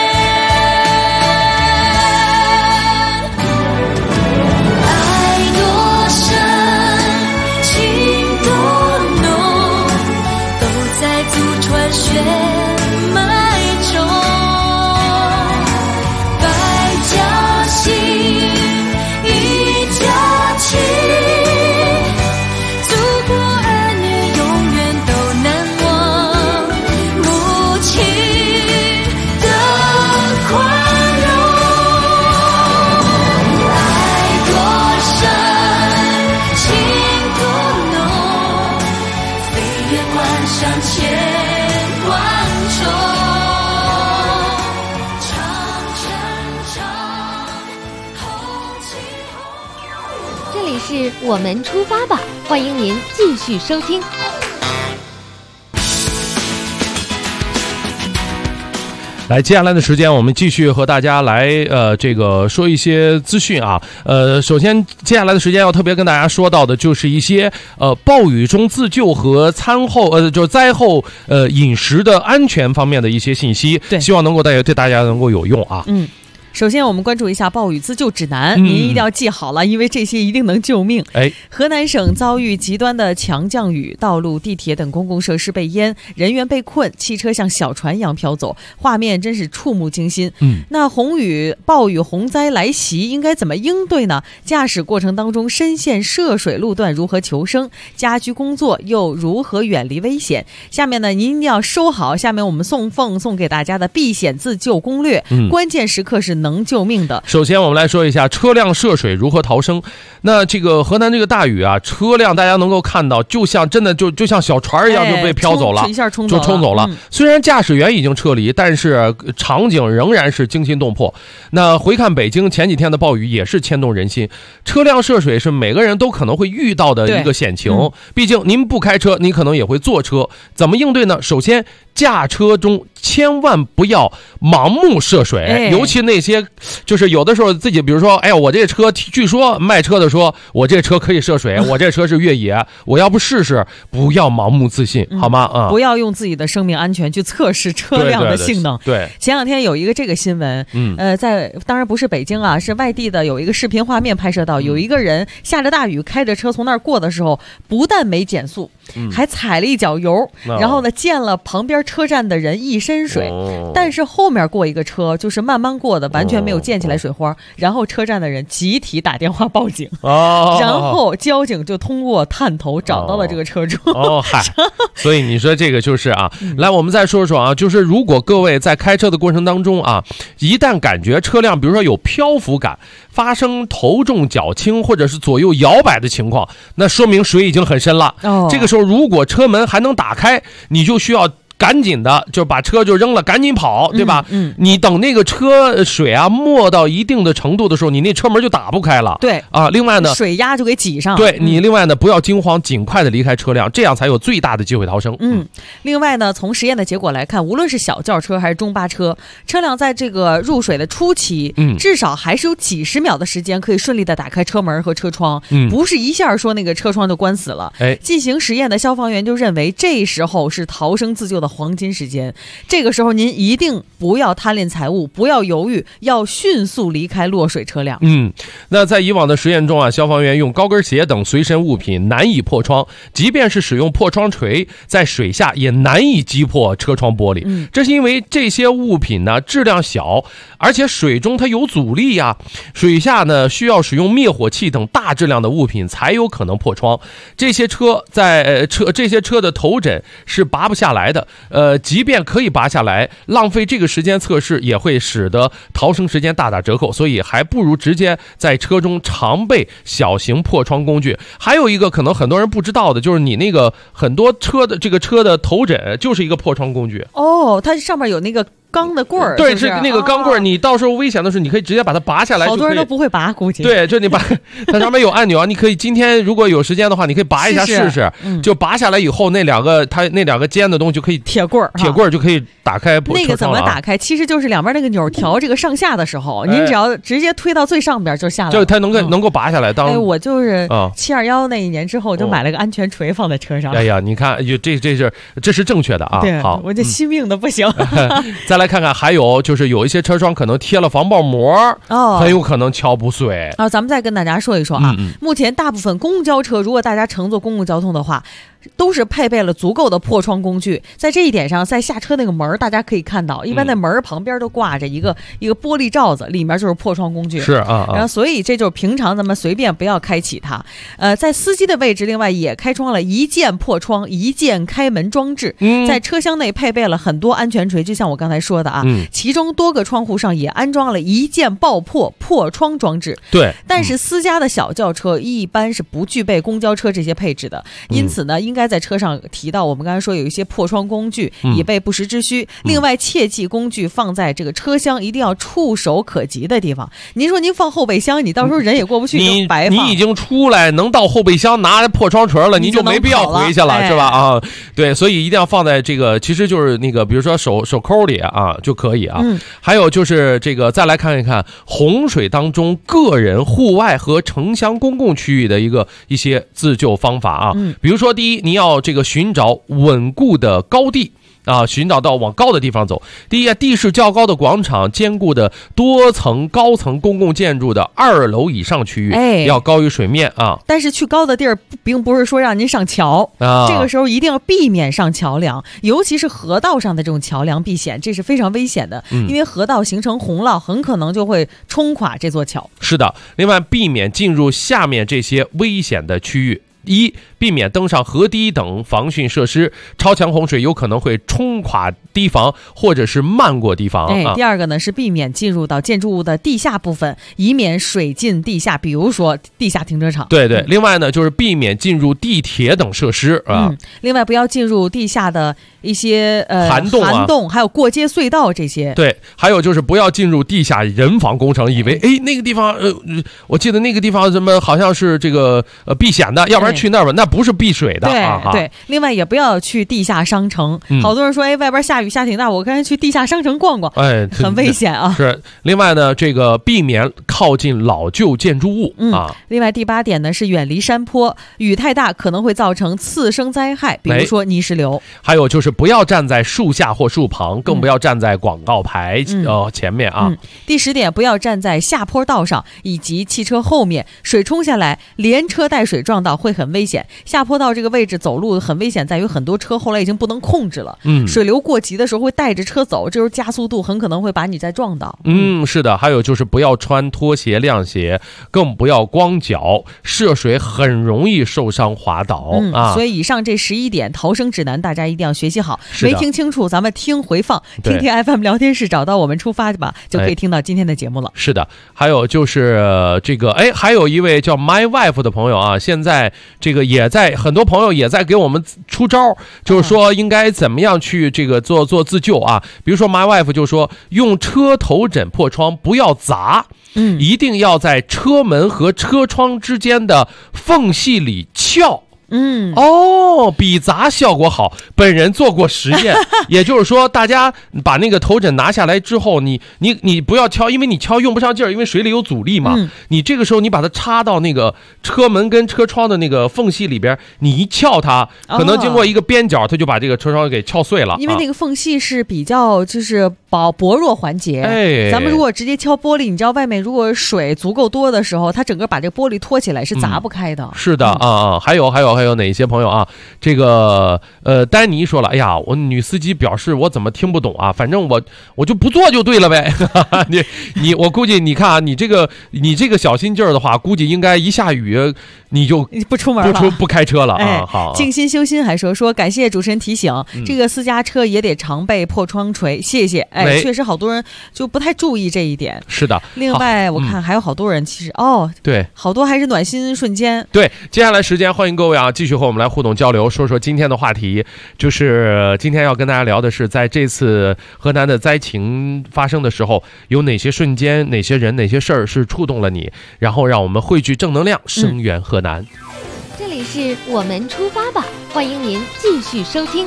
血脉中，百家姓，一家亲，祖国儿女永远都难忘母亲的宽容。爱多深，情多浓，飞越万山千。 这里是我们出发吧，欢迎您继续收听。 来，接下来的时间我们继续和大家来这个说一些资讯啊。首先接下来的时间要特别跟大家说到的就是一些暴雨中自救和餐后就是灾后饮食的安全方面的一些信息， 对， 希望能够对大家能够有用啊。 首先我们关注一下暴雨自救指南，您一定要记好了，因为这些一定能救命。河南省遭遇极端的强降雨，道路、地铁等公共设施被淹，人员被困，汽车像小船一样飘走，画面真是触目惊心。那暴雨洪灾来袭，应该怎么应对呢？驾驶过程当中深陷涉水路段如何求生？家居工作又如何远离危险？下面呢，您一定要收好下面我们送给大家的避险自救攻略，关键时刻是能救命的。 首先我们来说一下车辆涉水如何逃生。那这个河南这个大雨啊，车辆大家能够看到就像真的就像小船一样就被飘走了， 一下冲走了。虽然驾驶员已经撤离，但是场景仍然是惊心动魄。那回看北京前几天的暴雨也是牵动人心，车辆涉水是每个人都可能会遇到的一个险情，毕竟您不开车你可能也会坐车，怎么应对呢？首先驾车中千万不要盲目涉水，尤其那些就是有的时候自己比如说我这车据说卖车的说我这车可以涉水，我这车是越野，我要不试试，不要盲目自信，好吗？ 不要用自己的生命安全去测试车辆的性能。 对， 前两天有一个这个新闻，在当然不是北京啊，是外地的，有一个视频画面拍摄到，有一个人下着大雨开着车从那儿过的时候，不但没减速，还踩了一脚油，然后呢溅了旁边车站的人一身水，但是后面过一个车就是慢慢过的，完全没有溅起来水花，然后车站的人集体打电话报警，然后交警就通过探头找到了这个车主。 所以你说这个就是啊，来我们再说说啊，就是如果各位在开车的过程当中啊，一旦感觉车辆比如说有漂浮感，发生头重脚轻或者是左右摇摆的情况，那说明水已经很深了。这个时候如果车门还能打开，你就需要赶紧的就把车就扔了，赶紧跑，对吧？你等那个车水啊没到一定的程度的时候，你那车门就打不开了。 对啊，另外呢， 水压就给挤上。 对你，另外呢，不要惊慌，尽快的离开车辆，这样才有最大的机会逃生。 另外呢，从实验的结果来看，无论是小轿车还是中巴车，车辆在这个入水的初期，至少还是有几十秒的时间可以顺利的打开车门和车窗，不是一下说那个车窗就关死了。进行实验的消防员就认为，这时候是逃生自救的黄金时间，这个时候您一定不要贪恋财物，不要犹豫，要迅速离开落水车辆。 那在以往的实验中啊，消防员用高跟鞋等随身物品难以破窗，即便是使用破窗锤，在水下也难以击破车窗玻璃。这是因为这些物品呢质量小，而且水中它有阻力呀，水下呢需要使用灭火器等大质量的物品才有可能破窗。这些车的头枕是拔不下来的，即便可以拔下来，浪费这个时间测试也会使得逃生时间大打折扣，所以还不如直接在车中常备小型破窗工具。还有一个可能很多人不知道的，就是你那个很多车的头枕就是一个破窗工具。 它上面有那个钢的棍儿， 对， 是那个钢棍儿，你到时候危险的时候，你可以直接把它拔下来。 好多人都不会拔，估计。 对，就你把它上面有按钮啊，你可以今天如果有时间的话，你可以拔一下试试。就拔下来以后，那两个尖的东西就可以铁棍儿就可以打开。 那个怎么打开？其实就是两边那个钮调这个上下的时候，您只要直接推到最上边就下来了， 就它能够拔下来。 我就是721那一年之后，我就买了个安全锤放在车上。 哎呀，你看，这是正确的啊。 对， 好， 我这惜命的不行。 再来看看，还有就是有一些车窗可能贴了防爆膜，很有可能敲不碎。 咱们再跟大家说一说啊，目前大部分公交车，如果大家乘坐公共交通的话，都是配备了足够的破窗工具。在这一点上，在下车那个门大家可以看到，一般在门旁边都挂着一个玻璃罩子，里面就是破窗工具。 是啊， 然后所以这就是平常咱们随便不要开启它。在司机的位置，另外也开窗了一键破窗、一键开门装置。在车厢内配备了很多安全锤，就像我刚才说的啊，其中多个窗户上也安装了一键爆破破窗装置。 对， 但是私家的小轿车一般是不具备公交车这些配置的，因此呢，应该在车上提到我们刚才说有一些破窗工具，以备不时之需。另外，切记工具放在这个车厢一定要触手可及的地方。您说您放后备箱，你到时候人也过不去，就白放。 你已经出来能到后备箱拿破窗锤了，你就没必要回去了，是吧？啊，对，所以一定要放在这个，其实就是那个，比如说手扣里啊就可以啊。还有就是这个，再来看一看洪水当中个人、户外和城乡公共区域的一些自救方法啊。比如说，第一，你要这个寻找稳固的高地。寻找到往高的地方走。第一，地势较高的广场，坚固的多层高层公共建筑的2楼以上区域，要高于水面啊。 但是去高的地儿，并不是说让您上桥这个时候一定要避免上桥梁，尤其是河道上的这种桥梁避险，这是非常危险的，因为河道形成洪涝，很可能就会冲垮这座桥。 是的，另外避免进入下面这些危险的区域。一，避免登上河堤等防汛设施，超强洪水有可能会冲垮堤防或者是漫过堤防。 第二个呢是避免进入到建筑物的地下部分，以免水进地下，比如说地下停车场。 对，另外呢就是避免进入地铁等设施啊。 另外不要进入地下的一些涵洞，还有过街隧道这些。 对，还有就是不要进入地下人防工程，以为那个地方我记得那个地方什么好像是这个避险的，要不然去那儿吧，那不是避水的。 对，另外也不要去地下商城。好多人说外边下雨下挺大，我干脆去地下商城逛逛，很危险啊。 是，另外呢这个避免靠近老旧建筑物另外第8点呢是远离山坡，雨太大可能会造成次生灾害，比如说泥石流。 还有就是不要站在树下或树旁，更不要站在广告牌前面啊。 第10点，不要站在下坡道上以及汽车后面，水冲下来连车带水撞到会很危险。下坡道这个位置走路很危险，在于很多车后来已经不能控制了，水流过急的时候会带着车走，这时候加速度很可能会把你再撞到。 是的，还有就是不要穿拖鞋亮鞋，更不要光脚，涉水很容易受伤滑倒所以以上这11点逃生指南大家一定要学习好，没听清楚咱们听回放，听听 FM 聊天室，找到我们出发吧，就可以听到今天的节目了。 是的，还有就是这个还有一位叫 My Wife 的朋友啊，现在这个也在，很多朋友也在给我们出招，就是说应该怎么样去这个做自救啊。比如说 My Wife 就说用车头枕破窗不要砸，一定要在车门和车窗之间的缝隙里撬。比砸效果好，本人做过实验。也就是说大家把那个头枕拿下来之后，你不要敲，因为你敲用不上劲儿，因为水里有阻力嘛。你这个时候你把它插到那个车门跟车窗的那个缝隙里边，你一撬它，可能经过一个边角，它就把这个车窗给撬碎了。 因为那个缝隙是比较就是薄弱环节，咱们如果直接敲玻璃，你知道外面如果水足够多的时候，它整个把这个玻璃托起来是砸不开的。 是的还有哪些朋友啊？这个丹尼说了，哎呀，我女司机表示我怎么听不懂啊？反正我就不做就对了呗。我估计你看啊，你这个小心劲儿的话，估计应该一下雨你就不出门了， 不开车了啊。好， 静心修心还说感谢主持人提醒，这个私家车也得常备破窗锤，谢谢。确实好多人就不太注意这一点。 是的。 另外我看还有好多人其实对，好多还是暖心瞬间。 对，接下来时间欢迎各位啊。 啊，继续和我们来互动交流，说说今天的话题，就是今天要跟大家聊的是，在这次河南的灾情发生的时候，有哪些瞬间、哪些人、哪些事儿是触动了你，然后让我们汇聚正能量，声援河南。 这里是我们出发吧，欢迎您继续收听。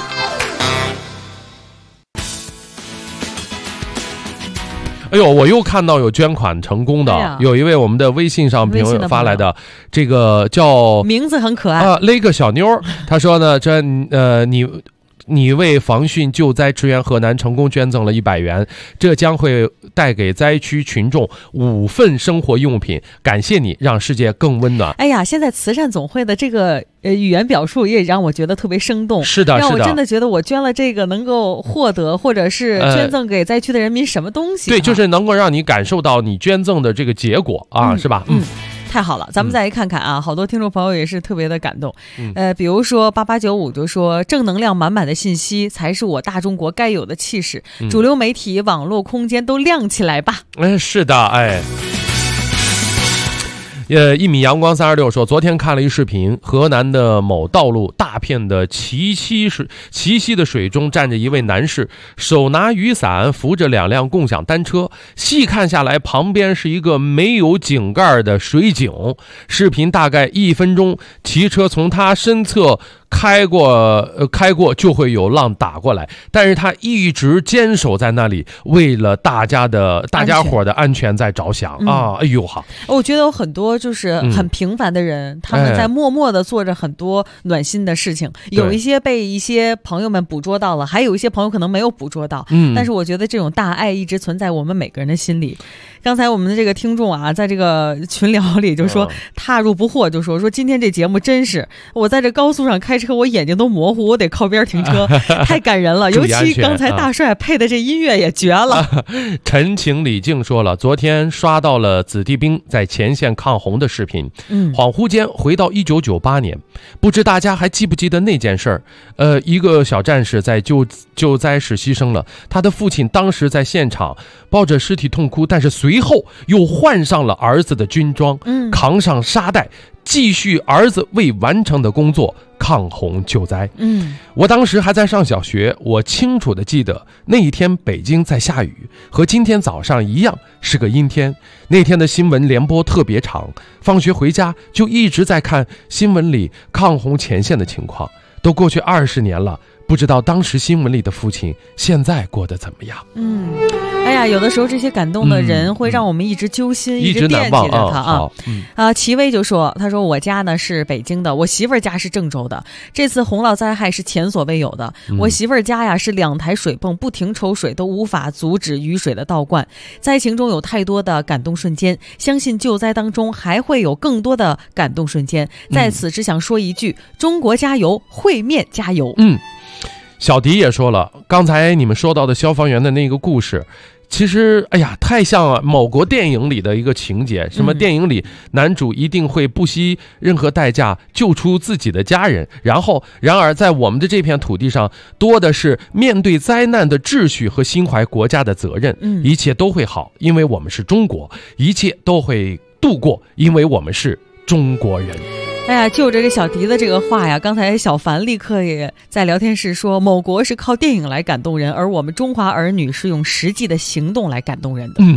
哎呦，我又看到有捐款成功的，有一位我们的微信上朋友发来的，这个叫名字很可爱啊，勒个小妞，他说呢，你为防汛救灾支援河南成功捐赠了100元，这将会带给灾区群众5份生活用品，感谢你，让世界更温暖。 哎呀，现在慈善总会的这个语言表述也让我觉得特别生动， 是的， 让我真的觉得我捐了这个能够获得或者是捐赠给灾区的人民什么东西， 对，就是能够让你感受到你捐赠的这个结果啊，是吧？ 太好了，咱们再来看看啊，好多听众朋友也是特别的感动。比如说8895就说，正能量满满的信息才是我大中国该有的气势，主流媒体、网络空间都亮起来吧。 是的，哎。1米阳光326说，昨天看了一视频，河南的某道路大片的齐溪的水中站着一位男士，手拿雨伞，扶着2辆共享单车，细看下来，旁边是一个没有井盖的水井。视频大概1分钟，骑车从他身侧开过就会有浪打过来，但是他一直坚守在那里，为了大家伙的安全在着想啊！哎呦哈， 我觉得有很多就是很平凡的人，他们在默默的做着很多暖心的事情，有一些被一些朋友们捕捉到了，还有一些朋友可能没有捕捉到，但是我觉得这种大爱一直存在我们每个人的心里。刚才我们的这个听众啊，在这个群聊里就说踏入不惑，就说今天这节目真是我在这高速上开车，我眼睛都模糊，我得靠边停车，太感人了。尤其刚才大帅配的这音乐也绝了。 陈情李静说了，昨天刷到了子弟兵在前线抗洪的视频，恍惚间回到1998年，不知大家还记不记得那件事儿？一个小战士在救灾时牺牲了，他的父亲当时在现场抱着尸体痛哭，但是随后又换上了儿子的军装，扛上沙袋，继续儿子未完成的工作，抗洪救灾。我当时还在上小学，我清楚地记得那一天北京在下雨，和今天早上一样是个阴天。那天的新闻联播特别长，放学回家就一直在看新闻里抗洪前线的情况。都过去20年了，不知道当时新闻里的父亲现在过得怎么样。 哎呀，有的时候这些感动的人会让我们一直揪心，一直惦记着他啊。齐薇就说，他说我家呢是北京的，我媳妇儿家是郑州的，这次洪涝灾害是前所未有的。我媳妇儿家呀是2台水泵不停抽水，都无法阻止雨水的倒灌。灾情中有太多的感动瞬间，相信救灾当中还会有更多的感动瞬间。在此只想说一句，中国加油，烩面加油。 小迪也说了，刚才你们说到的消防员的那个故事，其实哎呀，太像某国电影里的一个情节，什么电影里男主一定会不惜任何代价救出自己的家人，然而在我们的这片土地上，多的是面对灾难的秩序和心怀国家的责任。一切都会好，因为我们是中国；一切都会度过，因为我们是中国人。 哎呀，就着这小迪的这个话呀，刚才小凡立刻也在聊天室说，某国是靠电影来感动人，而我们中华儿女是用实际的行动来感动人的。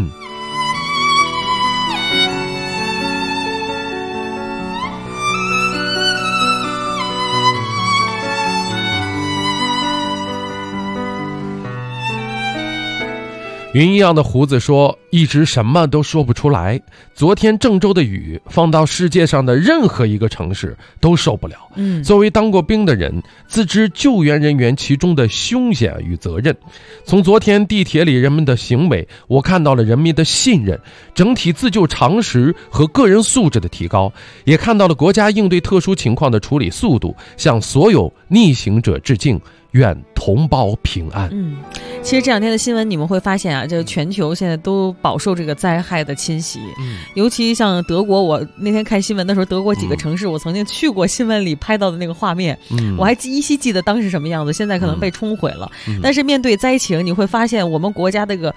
云一样的胡子说，一直什么都说不出来。昨天郑州的雨放到世界上的任何一个城市都受不了。作为当过兵的人，自知救援人员其中的凶险与责任。从昨天地铁里人们的行为，我看到了人民的信任，整体自救常识和个人素质的提高，也看到了国家应对特殊情况的处理速度。向所有逆行者致敬，愿同胞平安。 其实这2天的新闻你们会发现啊，这个全球现在都饱受这个灾害的侵袭。尤其像德国，我那天看新闻的时候，德国几个城市我曾经去过，新闻里拍到的那个画面，我还依稀记得当时什么样子，现在可能被冲毁了。但是面对灾情，你会发现我们国家这个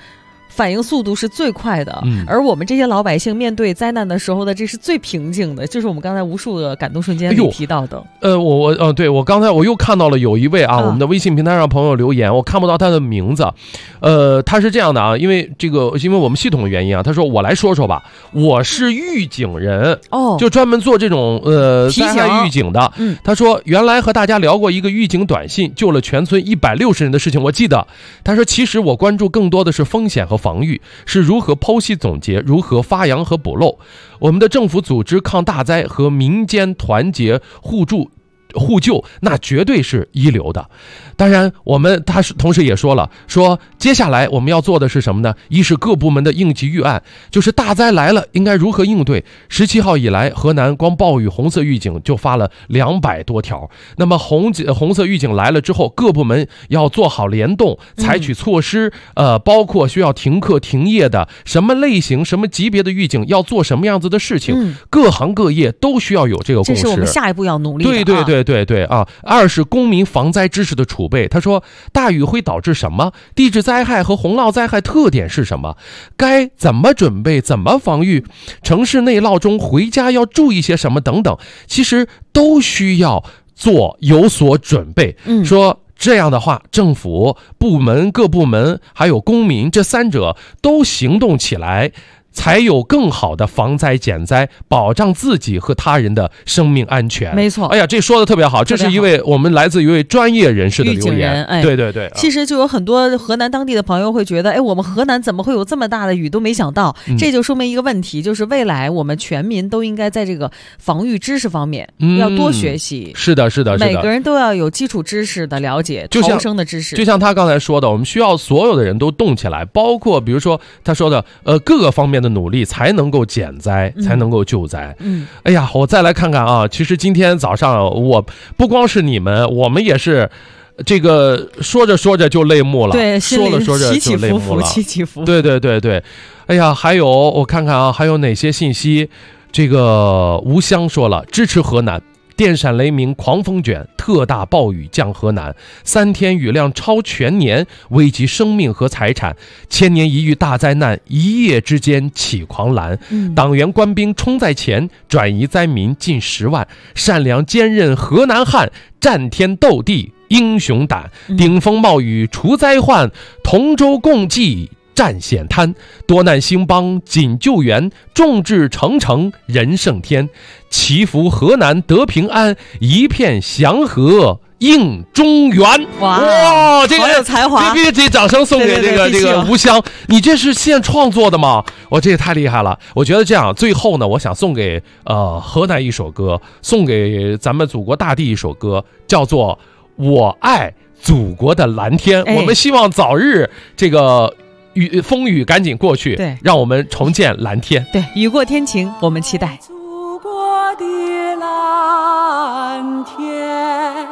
反应速度是最快的，而我们这些老百姓面对灾难的时候呢，这是最平静的，就是我们刚才无数个感动瞬间里提到的。 对，我刚才我又看到了有一位我们的微信平台上朋友留言，我看不到他的名字，他是这样的啊，因为我们系统的原因啊，他说我来说说吧，我是预警人，就专门做这种灾害预警的。他说原来和大家聊过一个预警短信救了全村160人的事情，我记得。他说其实我关注更多的是风险和防御，是如何剖析总结，如何发扬和补漏。我们的政府组织抗大灾和民间团结互救，那绝对是一流的。当然他同时也说了，说接下来我们要做的是什么呢？一是各部门的应急预案，就是大灾来了应该如何应对。17号以来，河南光暴雨红色预警就发了200多条。那么红色预警来了之后，各部门要做好联动，采取措施，包括需要停课停业的，什么类型什么级别的预警要做什么样子的事情，各行各业都需要有这个共识。 这是我们下一步要努力的。 对啊。二是公民防灾知识的储备。他说大雨会导致什么？地质灾害和洪涝灾害特点是什么？该怎么准备？怎么防御？城市内涝中回家要注意些什么等等，其实都需要有所准备。说这样的话，政府各部门还有公民这三者都行动起来，才有更好的防灾减灾，保障自己和他人的生命安全。 没错， 哎呀，这说的特别好，这是我们来自一位专业人士的留言。对， 其实就有很多河南当地的朋友会觉得，我们河南怎么会有这么大的雨，都没想到。这就说明一个问题，就是未来我们全民都应该在这个防御知识方面要多学习。 是的， 每个人都要有基础知识的了解，逃生的知识。 就像他刚才说的，我们需要所有的人都动起来，包括比如说他说的各个方面的努力，才能够减灾，才能够救灾。哎呀，我再来看看啊，其实今天早上我不光是你们，我们也是这个说着说着就泪目了， 对， 说着说着就泪目了， 起起伏伏。 对。哎呀，还有我看看啊，还有哪些信息？这个吴香说了，支持河南。电闪雷鸣，狂风卷，特大暴雨降河南，3天雨量超全年，危及生命和财产。千年一遇大灾难，一夜之间起狂澜。党员官兵冲在前，转移灾民近10万。善良坚韧河南汉，战天斗地英雄胆。顶风冒雨除灾患，同舟共济战险滩，多难兴邦紧救援，众志成城人胜天。祈福河南得平安，一片祥和应中原。 哇， 这个好有才华！ 这掌声送给这个吴香，你这是现创作的吗？这也太厉害了！我觉得这样，最后呢，我想送给河南一首歌，送给咱们祖国大地一首歌，叫做《我爱祖国的蓝天》。我们希望早日这个风雨赶紧过去， 对， 让我们重见蓝天。 对，雨过天晴，我们期待。 祖国的蓝天，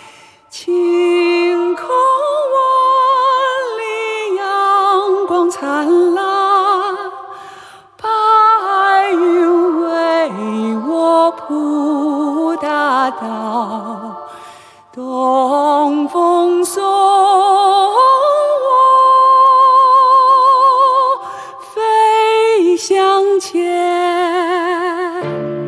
晴空万里，阳光灿烂，白云为我铺大道，东风送向前，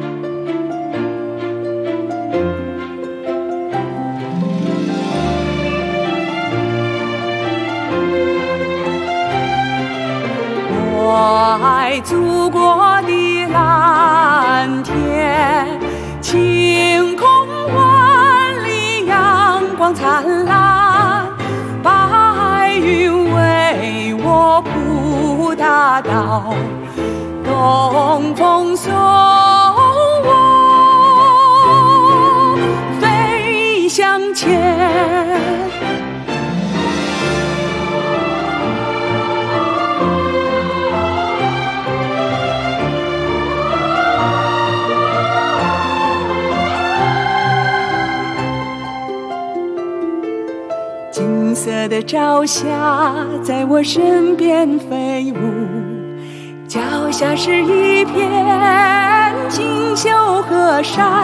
我爱祖国的蓝天，晴空万里，阳光灿烂，白云为我铺大道，东风送我飞向前。金色的朝霞在我身边飞舞，脚下是一片锦绣河山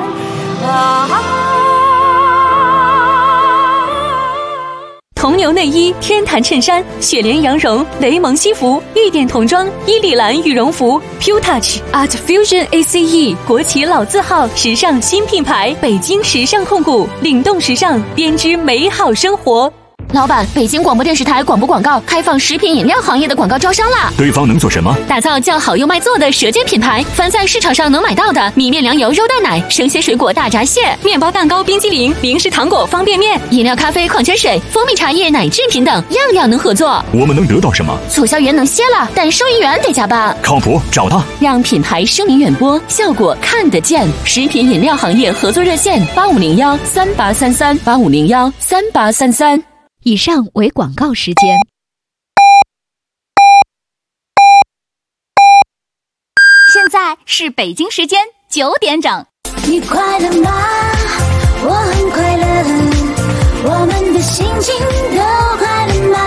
铜牛内衣、天坛衬衫、雪莲羊绒、雷蒙西服、玉电童装、伊丽兰羽绒服 ，Pure Touch Art Fusion ACE 国企老字号时尚新品牌，北京时尚控股，领动时尚，编织美好生活。 老板，北京广播电视台广播广告开放食品饮料行业的广告招商啦！ 对方能做什么？ 打造叫好又卖座的舌尖品牌，凡在市场上能买到的米面粮油肉蛋奶、生鲜水果大闸蟹、 面包蛋糕、冰激凌、零食糖果、方便面、 饮料、咖啡、矿泉水、蜂蜜茶叶、奶制品等，样样能合作。 我们能得到什么？ 促销员能歇了，但收银员得加班。 靠谱，找他， 让品牌声名远播，效果看得见。食品饮料行业合作热线8501-3833，8501-3833。 以上为广告时间。 现在是北京时间9点整。 你快乐吗？我很快乐，我们的心情都快乐吗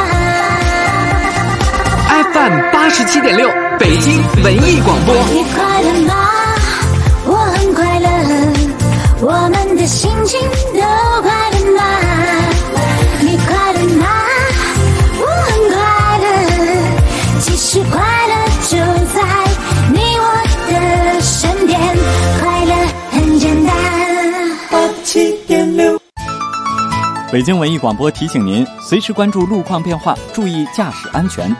？FM 87.6，北京文艺广播。 你快乐吗？我很快乐，我们的心情都快乐吗？你快乐吗？我很快乐，其实快乐就在你我的身边，快乐很简单。 87.6，北京文艺广播提醒您，随时关注路况变化，注意驾驶安全。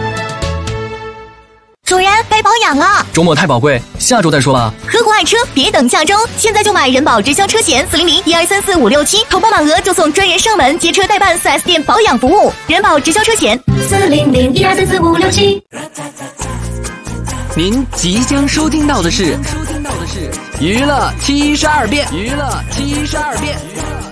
主人，该保养了。 周末太宝贵，下周再说吧。 合伙爱车，别等下周，现在就买人保直销车险400-1234-567，投保满额就送专人上门接车代办 4S 店保养服务。人保直销车险400-1234-567。 您即将收听到的是娱乐72变。